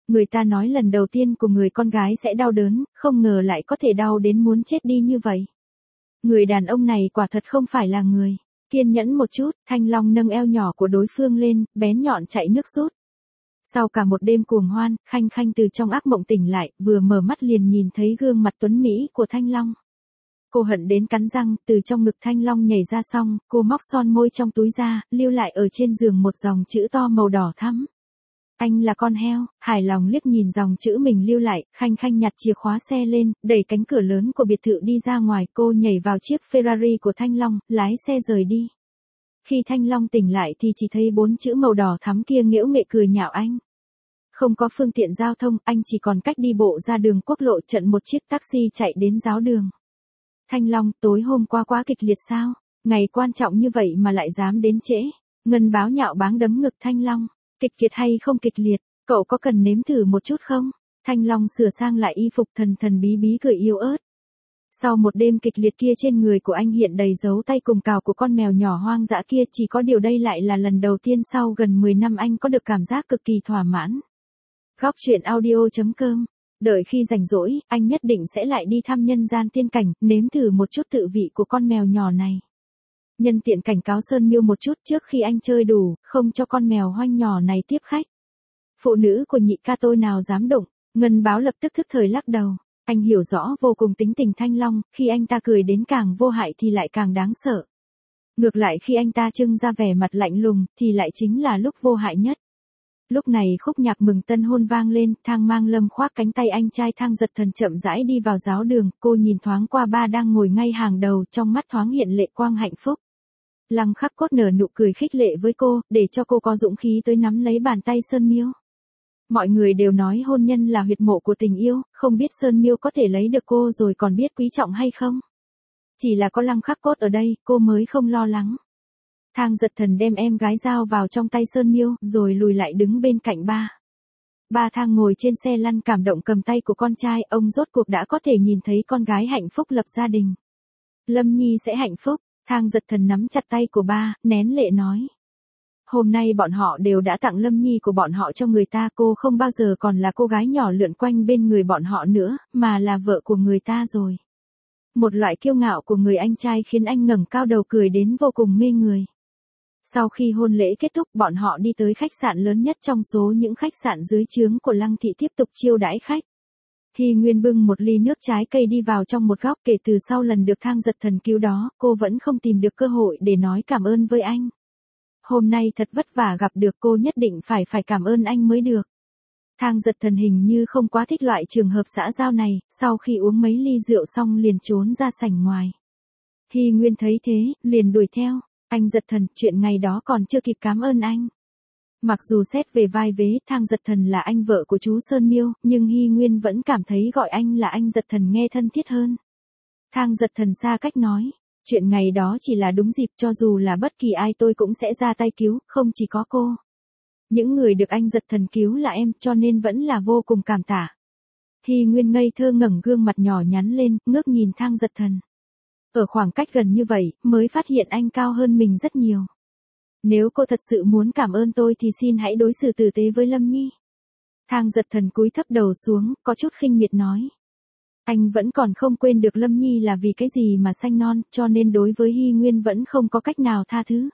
Người ta nói lần đầu tiên của người con gái sẽ đau đớn, không ngờ lại có thể đau đến muốn chết đi như vậy. Người đàn ông này quả thật không phải là người. Kiên nhẫn một chút, Thanh Long nâng eo nhỏ của đối phương lên, bén nhọn chạy nước rút. Sau cả một đêm cuồng hoan, Khanh Khanh từ trong ác mộng tỉnh lại, vừa mở mắt liền nhìn thấy gương mặt tuấn mỹ của Thanh Long. Cô hận đến cắn răng, từ trong ngực Thanh Long nhảy ra xong, cô móc son môi trong túi ra, lưu lại ở trên giường một dòng chữ to màu đỏ thắm. Anh là con heo. Hài lòng liếc nhìn dòng chữ mình lưu lại, Khanh Khanh nhặt chìa khóa xe lên, đẩy cánh cửa lớn của biệt thự đi ra ngoài, cô nhảy vào chiếc Ferrari của Thanh Long, lái xe rời đi. Khi Thanh Long tỉnh lại thì chỉ thấy 4 chữ màu đỏ thắm kia nghễu nghệ cười nhạo anh. Không có phương tiện giao thông, anh chỉ còn cách đi bộ ra đường quốc lộ, chặn một chiếc taxi chạy đến giáo đường. Thanh Long, tối hôm qua quá kịch liệt sao? Ngày quan trọng như vậy mà lại dám đến trễ. Ngân Báo nhạo báng đấm ngực Thanh Long. Kịch liệt hay không kịch liệt, cậu có cần nếm thử một chút không? Thanh Long sửa sang lại y phục, thần thần bí bí cười yếu ớt. Sau một đêm kịch liệt kia, trên người của anh hiện đầy dấu tay cùng cào của con mèo nhỏ hoang dã kia, chỉ có điều đây lại là lần đầu tiên sau gần 10 năm anh có được cảm giác cực kỳ thỏa mãn. Góc truyện audio.com. Đợi khi rảnh rỗi, anh nhất định sẽ lại đi thăm nhân gian tiên cảnh, nếm thử một chút tự vị của con mèo nhỏ này. Nhân tiện cảnh cáo Sơn Miêu một chút trước khi anh chơi đủ, không cho con mèo hoanh nhỏ này tiếp khách. Phụ nữ của nhị ca tôi nào dám đụng. Ngân Báo lập tức thức thời lắc đầu. Anh hiểu rõ vô cùng tính tình Thanh Long, khi anh ta cười đến càng vô hại thì lại càng đáng sợ. Ngược lại khi anh ta trưng ra vẻ mặt lạnh lùng, thì lại chính là lúc vô hại nhất. Lúc này khúc nhạc mừng tân hôn vang lên, Thang Mang Lâm khoác cánh tay anh trai Thang Giật Thần chậm rãi đi vào giáo đường, cô nhìn thoáng qua ba đang ngồi ngay hàng đầu, trong mắt thoáng hiện lệ quang hạnh phúc. Lăng Khắc Cốt nở nụ cười khích lệ với cô, để cho cô có dũng khí tới nắm lấy bàn tay Sơn Miêu. Mọi người đều nói hôn nhân là huyệt mộ của tình yêu, không biết Sơn Miêu có thể lấy được cô rồi còn biết quý trọng hay không. Chỉ là có Lăng Khắc Cốt ở đây, cô mới không lo lắng. Thang Giật Thần đem em gái giao vào trong tay Sơn Miêu, rồi lùi lại đứng bên cạnh ba. Ba Thang ngồi trên xe lăn cảm động cầm tay của con trai, ông rốt cuộc đã có thể nhìn thấy con gái hạnh phúc lập gia đình. Lâm Nhi sẽ hạnh phúc. Thang Giật Thần nắm chặt tay của ba, nén lệ nói. Hôm nay bọn họ đều đã tặng Lâm Nhi của bọn họ cho người ta, cô không bao giờ còn là cô gái nhỏ lượn quanh bên người bọn họ nữa, mà là vợ của người ta rồi. Một loại kiêu ngạo của người anh trai khiến anh ngẩng cao đầu cười đến vô cùng mê người. Sau khi hôn lễ kết thúc, bọn họ đi tới khách sạn lớn nhất trong số những khách sạn dưới trướng của Lăng thị tiếp tục chiêu đãi khách. Hy Nguyên bưng một ly nước trái cây đi vào trong một góc, kể từ sau lần được Thang Giật Thần cứu đó, cô vẫn không tìm được cơ hội để nói cảm ơn với anh. Hôm nay thật vất vả gặp được cô, nhất định phải cảm ơn anh mới được. Thang Giật Thần hình như không quá thích loại trường hợp xã giao này, sau khi uống mấy ly rượu xong liền trốn ra sảnh ngoài. Hy Nguyên thấy thế, liền đuổi theo. Anh Giật Thần, chuyện ngày đó còn chưa kịp cảm ơn anh. Mặc dù xét về vai vế, Thang Giật Thần là anh vợ của chú Sơn Miêu, nhưng Hy Nguyên vẫn cảm thấy gọi anh là anh Giật Thần nghe thân thiết hơn. Thang Giật Thần xa cách nói, chuyện ngày đó chỉ là đúng dịp, cho dù là bất kỳ ai tôi cũng sẽ ra tay cứu, không chỉ có cô. Những người được anh Giật Thần cứu là em, cho nên vẫn là vô cùng cảm tạ. Hy Nguyên ngây thơ ngẩng gương mặt nhỏ nhắn lên, ngước nhìn Thang Giật Thần. Ở khoảng cách gần như vậy, mới phát hiện anh cao hơn mình rất nhiều. Nếu cô thật sự muốn cảm ơn tôi thì xin hãy đối xử tử tế với Lâm Nhi. Thang Giật Thần cúi thấp đầu xuống, có chút khinh miệt nói. Anh vẫn còn không quên được Lâm Nhi là vì cái gì mà xanh non, cho nên đối với Hy Nguyên vẫn không có cách nào tha thứ.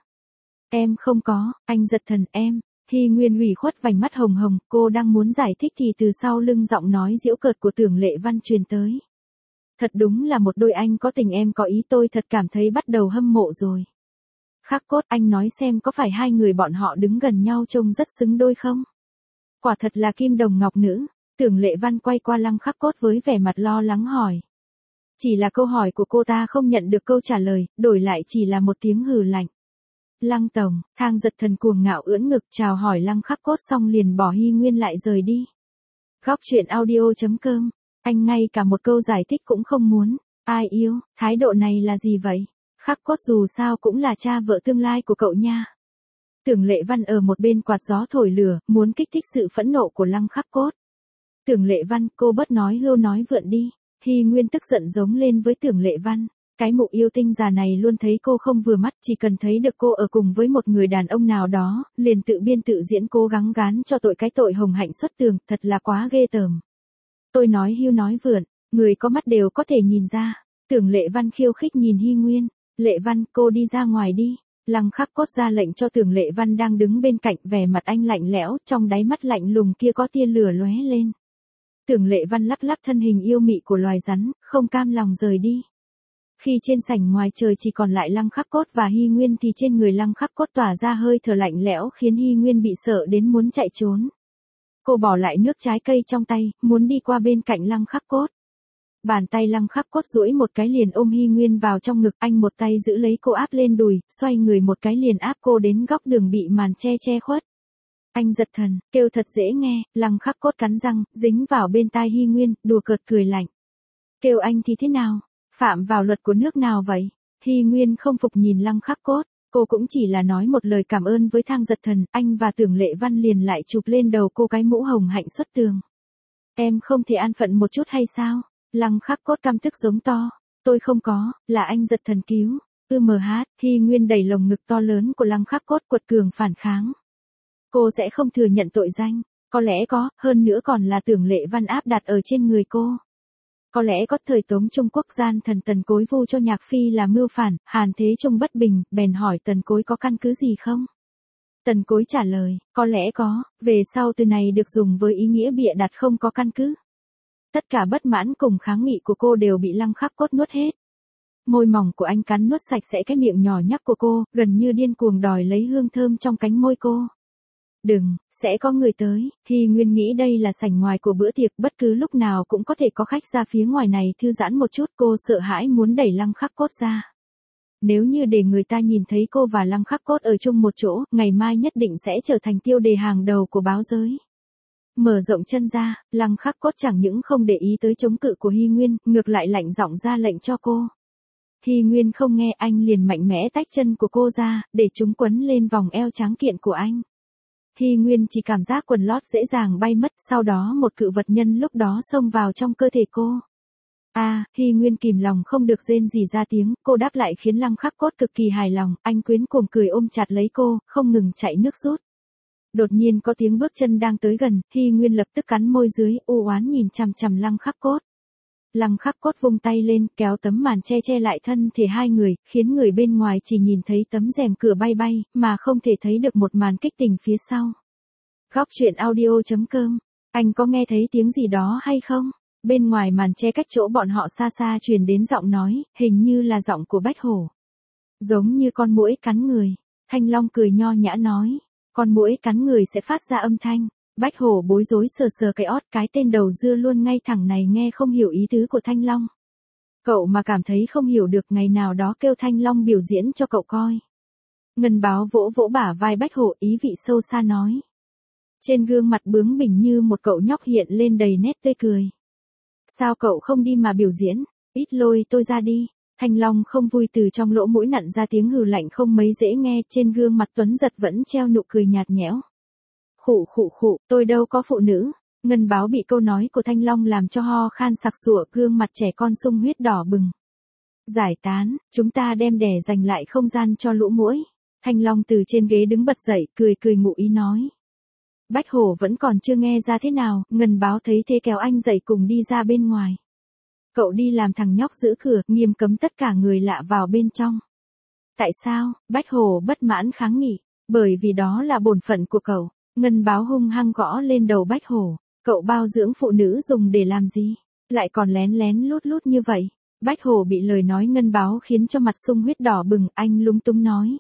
Em không có, anh Giật Thần, em. Hy Nguyên ủy khuất vành mắt hồng hồng, cô đang muốn giải thích thì từ sau lưng giọng nói giễu cợt của Tưởng Lệ Văn truyền tới. Thật đúng là một đôi anh có tình em có ý, tôi thật cảm thấy bắt đầu hâm mộ rồi. Khắc Cốt, anh nói xem có phải hai người bọn họ đứng gần nhau trông rất xứng đôi không? Quả thật là kim đồng ngọc nữ. Tưởng Lệ Văn quay qua Lăng Khắc Cốt với vẻ mặt lo lắng hỏi. Chỉ là câu hỏi của cô ta không nhận được câu trả lời, đổi lại chỉ là một tiếng hừ lạnh. Lăng tổng, Thang Giật Thần cuồng ngạo ưỡn ngực chào hỏi Lăng Khắc Cốt xong liền bỏ Hy Nguyên lại rời đi. Góc truyện audio.com, anh ngay cả một câu giải thích cũng không muốn. Ai yêu, thái độ này là gì vậy? Khắc Cốt dù sao cũng là cha vợ tương lai của cậu nha. Tưởng Lệ Văn ở một bên quạt gió thổi lửa, muốn kích thích sự phẫn nộ của Lăng Khắc Cốt. Tưởng Lệ Văn, cô bớt nói hưu nói vượn đi. Hy Nguyên tức giận giống lên với Tưởng Lệ Văn. Cái mụ yêu tinh già này luôn thấy cô không vừa mắt, chỉ cần thấy được cô ở cùng với một người đàn ông nào đó, liền tự biên tự diễn cố gắng gán cho tội cái tội hồng hạnh xuất tường, thật là quá ghê tởm. Tôi nói hưu nói vượn, người có mắt đều có thể nhìn ra. Tưởng Lệ Văn khiêu khích nhìn Hy Nguyên, Lệ Văn, cô đi ra ngoài đi. Lăng Khắc Cốt ra lệnh cho Tưởng Lệ Văn đang đứng bên cạnh, vẻ mặt anh lạnh lẽo, trong đáy mắt lạnh lùng kia có tia lửa lóe lên. Tưởng Lệ Văn lắc lắc thân hình yêu mị của loài rắn, không cam lòng rời đi. Khi trên sảnh ngoài trời chỉ còn lại Lăng Khắc Cốt và Hy Nguyên thì trên người Lăng Khắc Cốt tỏa ra hơi thở lạnh lẽo khiến Hy Nguyên bị sợ đến muốn chạy trốn. Cô bỏ lại nước trái cây trong tay, muốn đi qua bên cạnh Lăng Khắc Cốt. Bàn tay Lăng Khắc Cốt duỗi một cái liền ôm Hy Nguyên vào trong ngực, anh một tay giữ lấy cô áp lên đùi, xoay người một cái liền áp cô đến góc đường bị màn che khuất. Anh giật thần, kêu thật dễ nghe, Lăng Khắc Cốt cắn răng, dính vào bên tai Hy Nguyên, đùa cợt cười lạnh. Kêu anh thì thế nào? Phạm vào luật của nước nào vậy? Hy Nguyên không phục nhìn Lăng Khắc Cốt, cô cũng chỉ là nói một lời cảm ơn với Thang Giật Thần, anh và Tưởng Lệ Văn liền lại chụp lên đầu cô cái mũ hồng hạnh xuất tường. Em không thể an phận một chút hay sao? Lăng Khắc Cốt căm tức giống to. Tôi không có, là anh Giật Thần cứu. Hy Nguyên đẩy lồng ngực to lớn của Lăng Khắc Cốt quật cường phản kháng. Cô sẽ không thừa nhận tội danh. Có lẽ có, hơn nữa còn là Tưởng Lệ Văn áp đặt ở trên người cô. Có lẽ có thời Tống Trung Quốc gian thần Tần Cối vu cho Nhạc Phi là mưu phản, Hàn Thế Trung bất bình, bèn hỏi Tần Cối có căn cứ gì không? Tần Cối trả lời, có lẽ có, về sau từ này được dùng với ý nghĩa bịa đặt không có căn cứ. Tất cả bất mãn cùng kháng nghị của cô đều bị Lăng Khắc Cốt nuốt hết. Môi mỏng của anh cắn nuốt sạch sẽ cái miệng nhỏ nhắc của cô, gần như điên cuồng đòi lấy hương thơm trong cánh môi cô. Đừng, sẽ có người tới. Hy Nguyên nghĩ đây là sảnh ngoài của bữa tiệc, bất cứ lúc nào cũng có thể có khách ra phía ngoài này thư giãn một chút, cô sợ hãi muốn đẩy Lăng Khắc Cốt ra. Nếu như để người ta nhìn thấy cô và Lăng Khắc Cốt ở chung một chỗ, ngày mai nhất định sẽ trở thành tiêu đề hàng đầu của báo giới. Mở rộng chân ra, Lăng Khắc Cốt chẳng những không để ý tới chống cự của Hy Nguyên, ngược lại lạnh giọng ra lệnh cho cô. Hy Nguyên không nghe, anh liền mạnh mẽ tách chân của cô ra, để chúng quấn lên vòng eo tráng kiện của anh. Hy Nguyên chỉ cảm giác quần lót dễ dàng bay mất, sau đó một cự vật nhân lúc đó xông vào trong cơ thể cô. Hy Nguyên kìm lòng không được rên rỉ ra tiếng, cô đáp lại khiến Lăng Khắc Cốt cực kỳ hài lòng, anh quyến cuồng cười ôm chặt lấy cô, không ngừng chạy nước rút. Đột nhiên có tiếng bước chân đang tới gần, Hy Nguyên lập tức cắn môi dưới, u oán nhìn chằm chằm Lăng Khắc Cốt. Lăng Khắc Cốt vung tay lên, kéo tấm màn che lại thân thể hai người, khiến người bên ngoài chỉ nhìn thấy tấm rèm cửa bay bay, mà không thể thấy được một màn kích tình phía sau. Góc truyện audio.com, anh có nghe thấy tiếng gì đó hay không? Bên ngoài màn che cách chỗ bọn họ xa xa truyền đến giọng nói, hình như là giọng của Bách Hổ. Giống như con muỗi cắn người. Thanh Long cười nho nhã nói, con muỗi cắn người sẽ phát ra âm thanh. Bách Hổ bối rối sờ sờ cái ót, cái tên đầu dưa luôn ngay thẳng này nghe không hiểu ý tứ của Thanh Long. Cậu mà cảm thấy không hiểu được, ngày nào đó kêu Thanh Long biểu diễn cho cậu coi. Ngân Báo vỗ vỗ bả vai Bách Hổ, ý vị sâu xa nói. Trên gương mặt bướng bỉnh như một cậu nhóc hiện lên đầy nét tươi cười. Sao cậu không đi mà biểu diễn, ít lôi tôi ra đi. Thanh Long không vui, từ trong lỗ mũi nặn ra tiếng hừ lạnh không mấy dễ nghe, trên gương mặt Tuấn Giật vẫn treo nụ cười nhạt nhẽo. Khụ, tôi đâu có phụ nữ. Ngân Báo bị câu nói của Thanh Long làm cho ho khan sặc sụa, gương mặt trẻ con sung huyết đỏ bừng. Giải tán, chúng ta đem đẻ dành lại không gian cho lũ muỗi. Thanh Long từ trên ghế đứng bật dậy, cười ngụ ý nói. Bách Hổ vẫn còn chưa nghe ra thế nào, Ngân Báo thấy thế kéo anh dậy cùng đi ra bên ngoài. Cậu đi làm thằng nhóc giữ cửa, nghiêm cấm tất cả người lạ vào bên trong. Tại sao? Bách Hổ bất mãn kháng nghị. Bởi vì đó là bổn phận của cậu. Ngân Báo hung hăng gõ lên đầu Bách Hổ. Cậu bao dưỡng phụ nữ dùng để làm gì? Lại còn lén lén lút như vậy. Bách Hổ bị lời nói Ngân Báo khiến cho mặt sung huyết đỏ bừng, anh lúng túng nói.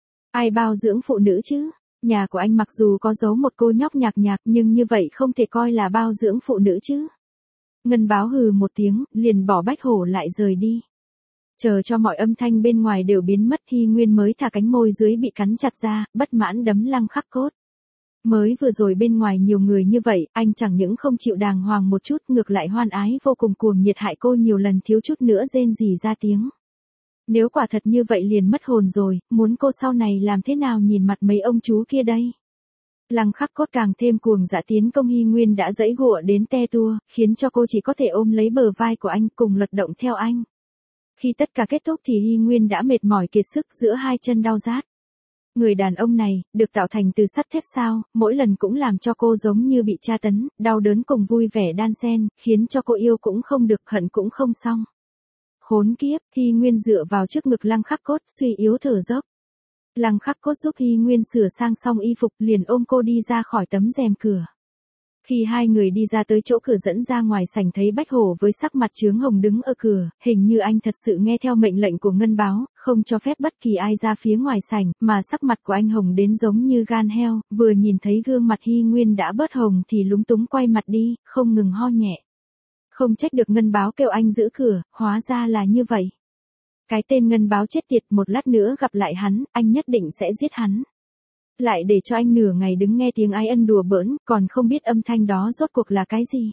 Ai bao dưỡng phụ nữ chứ? Nhà của anh mặc dù có giấu một cô nhóc nhạc nhưng như vậy không thể coi là bao dưỡng phụ nữ chứ. Ngân Báo hừ một tiếng, liền bỏ Bách Hổ lại rời đi. Chờ cho mọi âm thanh bên ngoài đều biến mất, Hy Nguyên mới thả cánh môi dưới bị cắn chặt ra, bất mãn đấm Lăng Khắc Cốt. Mới vừa rồi bên ngoài nhiều người như vậy, anh chẳng những không chịu đàng hoàng một chút, ngược lại hoan ái vô cùng cuồng nhiệt hại cô nhiều lần, thiếu chút nữa rên rỉ ra tiếng. Nếu quả thật như vậy liền mất hồn rồi, muốn cô sau này làm thế nào nhìn mặt mấy ông chú kia đây? Lăng Khắc Cốt càng thêm cuồng dã tiến công, Hy Nguyên đã giãy giụa đến te tua, khiến cho cô chỉ có thể ôm lấy bờ vai của anh cùng lật động theo anh. Khi tất cả kết thúc thì Hy Nguyên đã mệt mỏi kiệt sức giữa hai chân đau rát. Người đàn ông này, được tạo thành từ sắt thép sao, mỗi lần cũng làm cho cô giống như bị tra tấn, đau đớn cùng vui vẻ đan xen, khiến cho cô yêu cũng không được, hận cũng không xong. Khốn kiếp, Hy Nguyên dựa vào trước ngực Lăng Khắc Cốt, suy yếu thở dốc. Lăng Khắc Cốt giúp Hy Nguyên sửa sang xong y phục, liền ôm cô đi ra khỏi tấm rèm cửa. Khi hai người đi ra tới chỗ cửa dẫn ra ngoài sảnh thấy Bách Hổ với sắc mặt chướng hồng đứng ở cửa, hình như anh thật sự nghe theo mệnh lệnh của Ngân Báo, không cho phép bất kỳ ai ra phía ngoài sảnh, mà sắc mặt của anh hồng đến giống như gan heo, vừa nhìn thấy gương mặt Hy Nguyên đã bớt hồng thì lúng túng quay mặt đi, không ngừng ho nhẹ. Không trách được Ngân Báo kêu anh giữ cửa, hóa ra là như vậy. Cái tên Ngân Báo chết tiệt, một lát nữa gặp lại hắn, anh nhất định sẽ giết hắn. Lại để cho anh nửa ngày đứng nghe tiếng ái ân đùa bỡn, còn không biết âm thanh đó rốt cuộc là cái gì.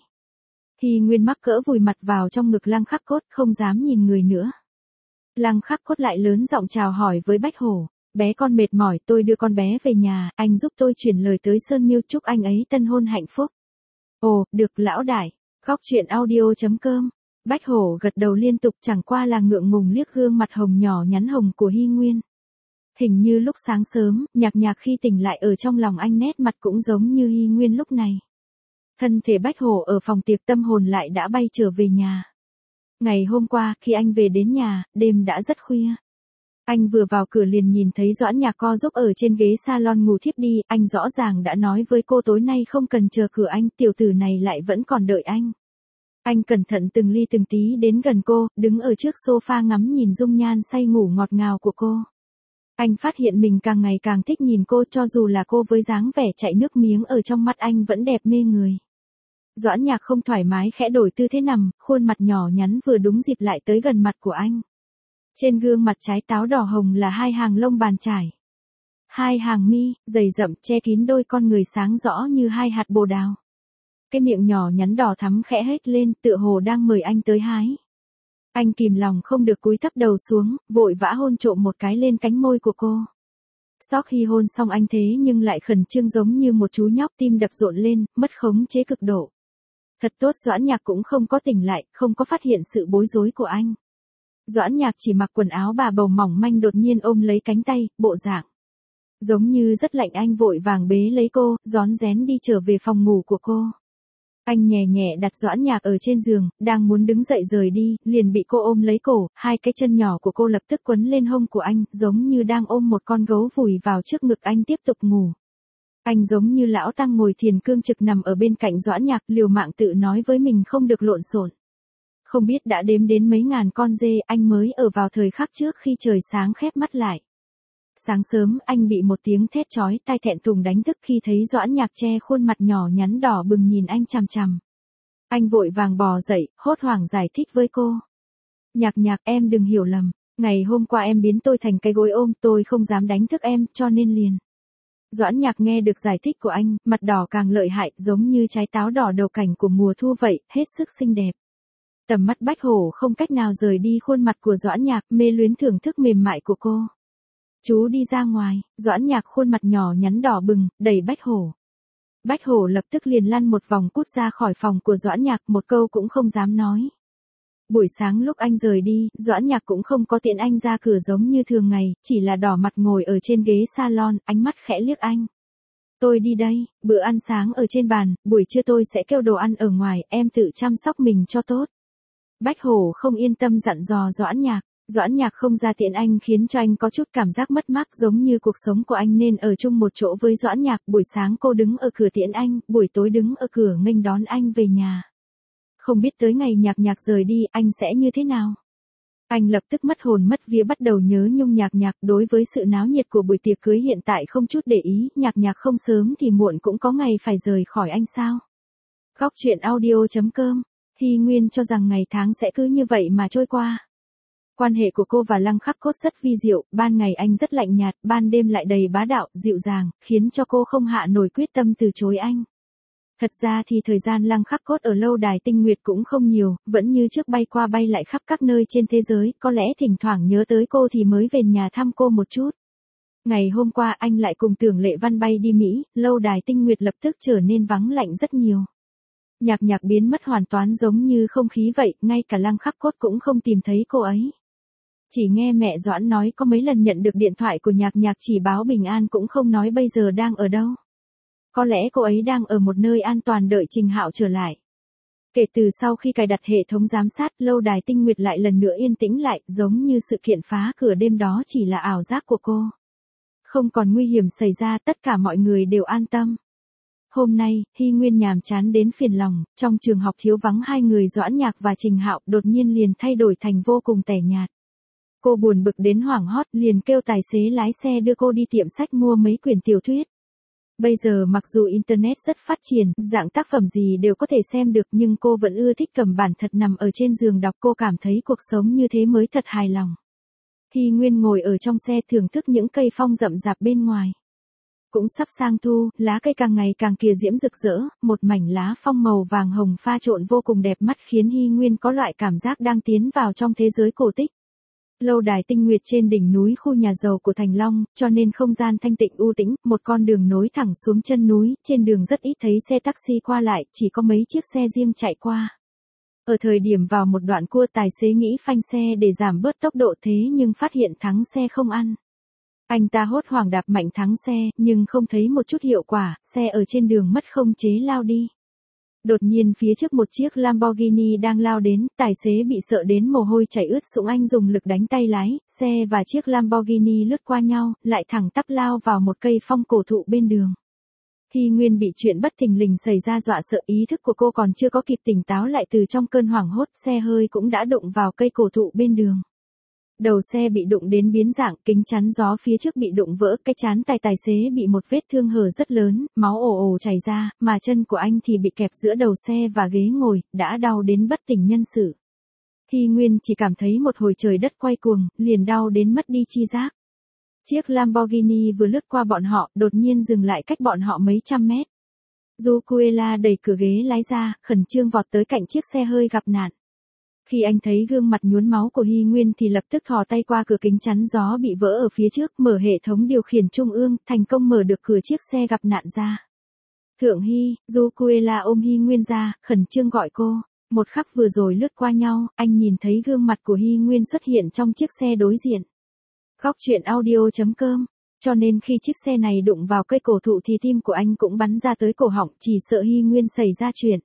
Hy Nguyên mắc cỡ vùi mặt vào trong ngực Lăng Khắc Cốt, không dám nhìn người nữa. Lăng Khắc Cốt lại lớn giọng chào hỏi với Bách Hổ, bé con mệt mỏi, tôi đưa con bé về nhà, anh giúp tôi chuyển lời tới Sơn Miêu chúc anh ấy tân hôn hạnh phúc. Ồ, được lão đại. Khóc chuyện audio.com. Bách Hổ gật đầu liên tục, chẳng qua là ngượng ngùng liếc gương mặt hồng nhỏ nhắn hồng của Hy Nguyên. Hình như lúc sáng sớm, Nhạc Nhạc khi tỉnh lại ở trong lòng anh nét mặt cũng giống như Hy Nguyên lúc này. Thân thể Bách Hổ ở phòng tiệc tâm hồn lại đã bay trở về nhà. Ngày hôm qua, khi anh về đến nhà, đêm đã rất khuya. Anh vừa vào cửa liền nhìn thấy Doãn Nhạc co giúp ở trên ghế salon ngủ thiếp đi, anh rõ ràng đã nói với cô tối nay không cần chờ cửa anh, tiểu tử này lại vẫn còn đợi anh. Anh cẩn thận từng ly từng tí đến gần cô, đứng ở trước sofa ngắm nhìn dung nhan say ngủ ngọt ngào của cô. Anh phát hiện mình càng ngày càng thích nhìn cô, cho dù là cô với dáng vẻ chảy nước miếng ở trong mắt anh vẫn đẹp mê người. Doãn Nhạc không thoải mái khẽ đổi tư thế nằm, khuôn mặt nhỏ nhắn vừa đúng dịp lại tới gần mặt của anh. Trên gương mặt trái táo đỏ hồng là hai hàng lông bàn chải. Hai hàng mi, dày rậm che kín đôi con người sáng rõ như hai hạt bồ đào. Cái miệng nhỏ nhắn đỏ thắm khẽ hét lên, tựa hồ đang mời anh tới hái. Anh kìm lòng không được cúi thấp đầu xuống, vội vã hôn trộm một cái lên cánh môi của cô. Sau khi hôn xong anh thế nhưng lại khẩn trương giống như một chú nhóc, tim đập rộn lên, mất khống chế cực độ. Thật tốt, Doãn Nhạc cũng không có tỉnh lại, không có phát hiện sự bối rối của anh. Doãn Nhạc chỉ mặc quần áo bà bầu mỏng manh đột nhiên ôm lấy cánh tay, bộ dạng giống như rất lạnh, anh vội vàng bế lấy cô, rón rén đi trở về phòng ngủ của cô. Anh nhẹ nhẹ đặt Doãn Nhạc ở trên giường, đang muốn đứng dậy rời đi, liền bị cô ôm lấy cổ, hai cái chân nhỏ của cô lập tức quấn lên hông của anh, giống như đang ôm một con gấu vùi vào trước ngực anh tiếp tục ngủ. Anh giống như lão tăng ngồi thiền cương trực nằm ở bên cạnh Doãn Nhạc, liều mạng tự nói với mình không được lộn xộn. Không biết đã đếm đến mấy ngàn con dê, anh mới ở vào thời khắc trước khi trời sáng khép mắt lại. Sáng sớm, anh bị một tiếng thét chói tai thẹn thùng đánh thức khi thấy Doãn Nhạc che khuôn mặt nhỏ nhắn đỏ bừng nhìn anh chằm chằm. Anh vội vàng bò dậy, hốt hoảng giải thích với cô. Nhạc Nhạc, em đừng hiểu lầm, ngày hôm qua em biến tôi thành cái gối ôm, tôi không dám đánh thức em, cho nên liền. Doãn Nhạc nghe được giải thích của anh, mặt đỏ càng lợi hại, giống như trái táo đỏ đầu cảnh của mùa thu vậy, hết sức xinh đẹp. Tầm mắt Bách Hổ không cách nào rời đi khuôn mặt của Doãn Nhạc, mê luyến thưởng thức mềm mại của cô. Chú đi ra ngoài, Doãn Nhạc khuôn mặt nhỏ nhắn đỏ bừng, đẩy Bách Hổ. Bách Hổ lập tức liền lăn một vòng cút ra khỏi phòng của Doãn Nhạc, một câu cũng không dám nói. Buổi sáng lúc anh rời đi, Doãn Nhạc cũng không có tiện anh ra cửa giống như thường ngày, chỉ là đỏ mặt ngồi ở trên ghế salon, ánh mắt khẽ liếc anh. Tôi đi đây, bữa ăn sáng ở trên bàn, buổi trưa tôi sẽ kêu đồ ăn ở ngoài, em tự chăm sóc mình cho tốt. Bách Hổ không yên tâm dặn dò Doãn Nhạc. Doãn Nhạc không ra tiện anh khiến cho anh có chút cảm giác mất mát, giống như cuộc sống của anh nên ở chung một chỗ với Doãn Nhạc, buổi sáng cô đứng ở cửa tiễn anh, buổi tối đứng ở cửa nghênh đón anh về nhà. Không biết tới ngày Nhạc Nhạc rời đi, anh sẽ như thế nào? Anh lập tức mất hồn mất vía bắt đầu nhớ nhung Nhạc Nhạc, đối với sự náo nhiệt của buổi tiệc cưới hiện tại không chút để ý, Nhạc Nhạc không sớm thì muộn cũng có ngày phải rời khỏi anh sao? Khóc chuyện audio.com. Hy Nguyên cho rằng ngày tháng sẽ cứ như vậy mà trôi qua. Quan hệ của cô và Lăng Khắc Cốt rất vi diệu, ban ngày anh rất lạnh nhạt, ban đêm lại đầy bá đạo, dịu dàng, khiến cho cô không hạ nổi quyết tâm từ chối anh. Thật ra thì thời gian Lăng Khắc Cốt ở lâu đài Tinh Nguyệt cũng không nhiều, vẫn như trước bay qua bay lại khắp các nơi trên thế giới, có lẽ thỉnh thoảng nhớ tới cô thì mới về nhà thăm cô một chút. Ngày hôm qua anh lại cùng Tưởng Lệ Văn bay đi Mỹ, lâu đài Tinh Nguyệt lập tức trở nên vắng lạnh rất nhiều. Nhạc Nhạc biến mất hoàn toàn giống như không khí vậy, ngay cả Lăng Khắc Cốt cũng không tìm thấy cô ấy. Chỉ nghe mẹ Doãn nói có mấy lần nhận được điện thoại của Nhạc Nhạc chỉ báo bình an cũng không nói bây giờ đang ở đâu. Có lẽ cô ấy đang ở một nơi an toàn đợi Trình Hạo trở lại. Kể từ sau khi cài đặt hệ thống giám sát, lâu đài Tinh Nguyệt lại lần nữa yên tĩnh lại, giống như sự kiện phá cửa đêm đó chỉ là ảo giác của cô. Không còn nguy hiểm xảy ra, tất cả mọi người đều an tâm. Hôm nay, Hy Nguyên nhàm chán đến phiền lòng, trong trường học thiếu vắng hai người Doãn Nhạc và Trình Hạo, đột nhiên liền thay đổi thành vô cùng tẻ nhạt. Cô buồn bực đến hoảng hốt, liền kêu tài xế lái xe đưa cô đi tiệm sách mua mấy quyển tiểu thuyết. Bây giờ mặc dù Internet rất phát triển, dạng tác phẩm gì đều có thể xem được nhưng cô vẫn ưa thích cầm bản thật nằm ở trên giường đọc, cô cảm thấy cuộc sống như thế mới thật hài lòng. Hy Nguyên ngồi ở trong xe thưởng thức những cây phong rậm rạp bên ngoài. Cũng sắp sang thu, lá cây càng ngày càng kìa diễm rực rỡ, một mảnh lá phong màu vàng hồng pha trộn vô cùng đẹp mắt khiến Hy Nguyên có loại cảm giác đang tiến vào trong thế giới cổ tích. Lâu đài Tinh Nguyệt trên đỉnh núi khu nhà giàu của Thành Long, cho nên không gian thanh tịnh u tĩnh, một con đường nối thẳng xuống chân núi, trên đường rất ít thấy xe taxi qua lại, chỉ có mấy chiếc xe riêng chạy qua. Ở thời điểm vào một đoạn cua, tài xế nghĩ phanh xe để giảm bớt tốc độ thế nhưng phát hiện thắng xe không ăn. Anh ta hốt hoảng đạp mạnh thắng xe, nhưng không thấy một chút hiệu quả, xe ở trên đường mất khống chế lao đi. Đột nhiên phía trước một chiếc Lamborghini đang lao đến, tài xế bị sợ đến mồ hôi chảy ướt sũng, anh dùng lực đánh tay lái, xe và chiếc Lamborghini lướt qua nhau, lại thẳng tắp lao vào một cây phong cổ thụ bên đường. Hy Nguyên bị chuyện bất thình lình xảy ra dọa sợ, ý thức của cô còn chưa có kịp tỉnh táo lại từ trong cơn hoảng hốt, xe hơi cũng đã đụng vào cây cổ thụ bên đường. Đầu xe bị đụng đến biến dạng, kính chắn gió phía trước bị đụng vỡ, cái trán tài xế bị một vết thương hở rất lớn, máu ồ ồ chảy ra, mà chân của anh thì bị kẹp giữa đầu xe và ghế ngồi, đã đau đến bất tỉnh nhân sự. Hy Nguyên chỉ cảm thấy một hồi trời đất quay cuồng, liền đau đến mất đi chi giác. Chiếc Lamborghini vừa lướt qua bọn họ, đột nhiên dừng lại cách bọn họ mấy trăm mét. Zucuela đẩy cửa ghế lái ra, khẩn trương vọt tới cạnh chiếc xe hơi gặp nạn. Khi anh thấy gương mặt nhuốm máu của Hy Nguyên thì lập tức thò tay qua cửa kính chắn gió bị vỡ ở phía trước, mở hệ thống điều khiển trung ương, thành công mở được cửa chiếc xe gặp nạn ra. Thượng Hy, Zucuela ôm Hy Nguyên ra, khẩn trương gọi cô. Một khắc vừa rồi lướt qua nhau, anh nhìn thấy gương mặt của Hy Nguyên xuất hiện trong chiếc xe đối diện. Góc truyện audio.com. Cho nên khi chiếc xe này đụng vào cây cổ thụ thì tim của anh cũng bắn ra tới cổ họng, chỉ sợ Hy Nguyên xảy ra chuyện.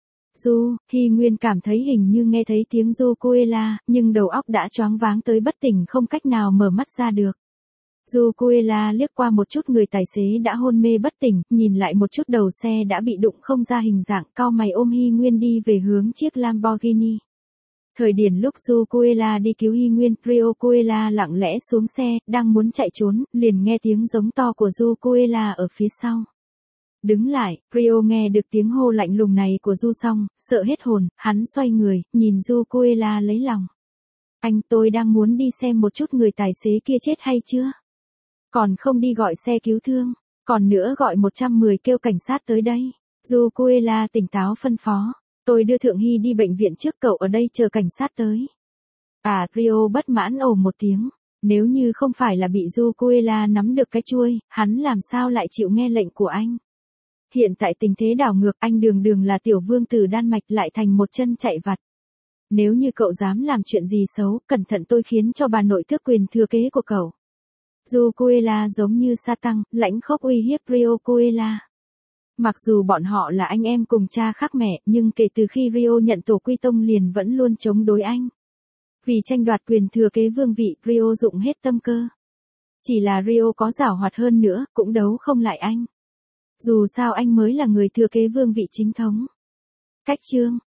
Hy Nguyên cảm thấy hình như nghe thấy tiếng Zucuela, nhưng đầu óc đã choáng váng tới bất tỉnh không cách nào mở mắt ra được. Zucuela liếc qua một chút người tài xế đã hôn mê bất tỉnh, nhìn lại một chút đầu xe đã bị đụng không ra hình dạng, cau mày ôm Hy Nguyên đi về hướng chiếc Lamborghini. Thời điểm lúc Zucuela đi cứu Hy Nguyên, Zucuela lặng lẽ xuống xe, đang muốn chạy trốn, liền nghe tiếng giống to của Zucuela ở phía sau. Đứng lại, Rio nghe được tiếng hô lạnh lùng này của Du xong, sợ hết hồn, hắn xoay người, nhìn Zucuela lấy lòng. Anh, tôi đang muốn đi xem một chút người tài xế kia chết hay chưa. Còn không đi gọi xe cứu thương, còn nữa gọi 110 kêu cảnh sát tới đây. Zucuela tỉnh táo phân phó, tôi đưa Thượng Hy đi bệnh viện trước, cậu ở đây chờ cảnh sát tới. Rio bất mãn ồ một tiếng. Nếu như không phải là bị Zucuela nắm được cái chuôi, hắn làm sao lại chịu nghe lệnh của anh. Hiện tại tình thế đảo ngược, anh đường đường là tiểu vương từ Đan Mạch lại thành một chân chạy vặt. Nếu như cậu dám làm chuyện gì xấu, cẩn thận tôi khiến cho bà nội tước quyền thừa kế của cậu. Zucuela giống như sa tăng, lãnh khốc uy hiếp Zucuela. Mặc dù bọn họ là anh em cùng cha khác mẹ, nhưng kể từ khi Rio nhận tổ quy tông liền vẫn luôn chống đối anh. Vì tranh đoạt quyền thừa kế vương vị, Rio dụng hết tâm cơ. Chỉ là Rio có giảo hoạt hơn nữa, cũng đấu không lại anh. Dù sao anh mới là người thừa kế vương vị chính thống. Cách chương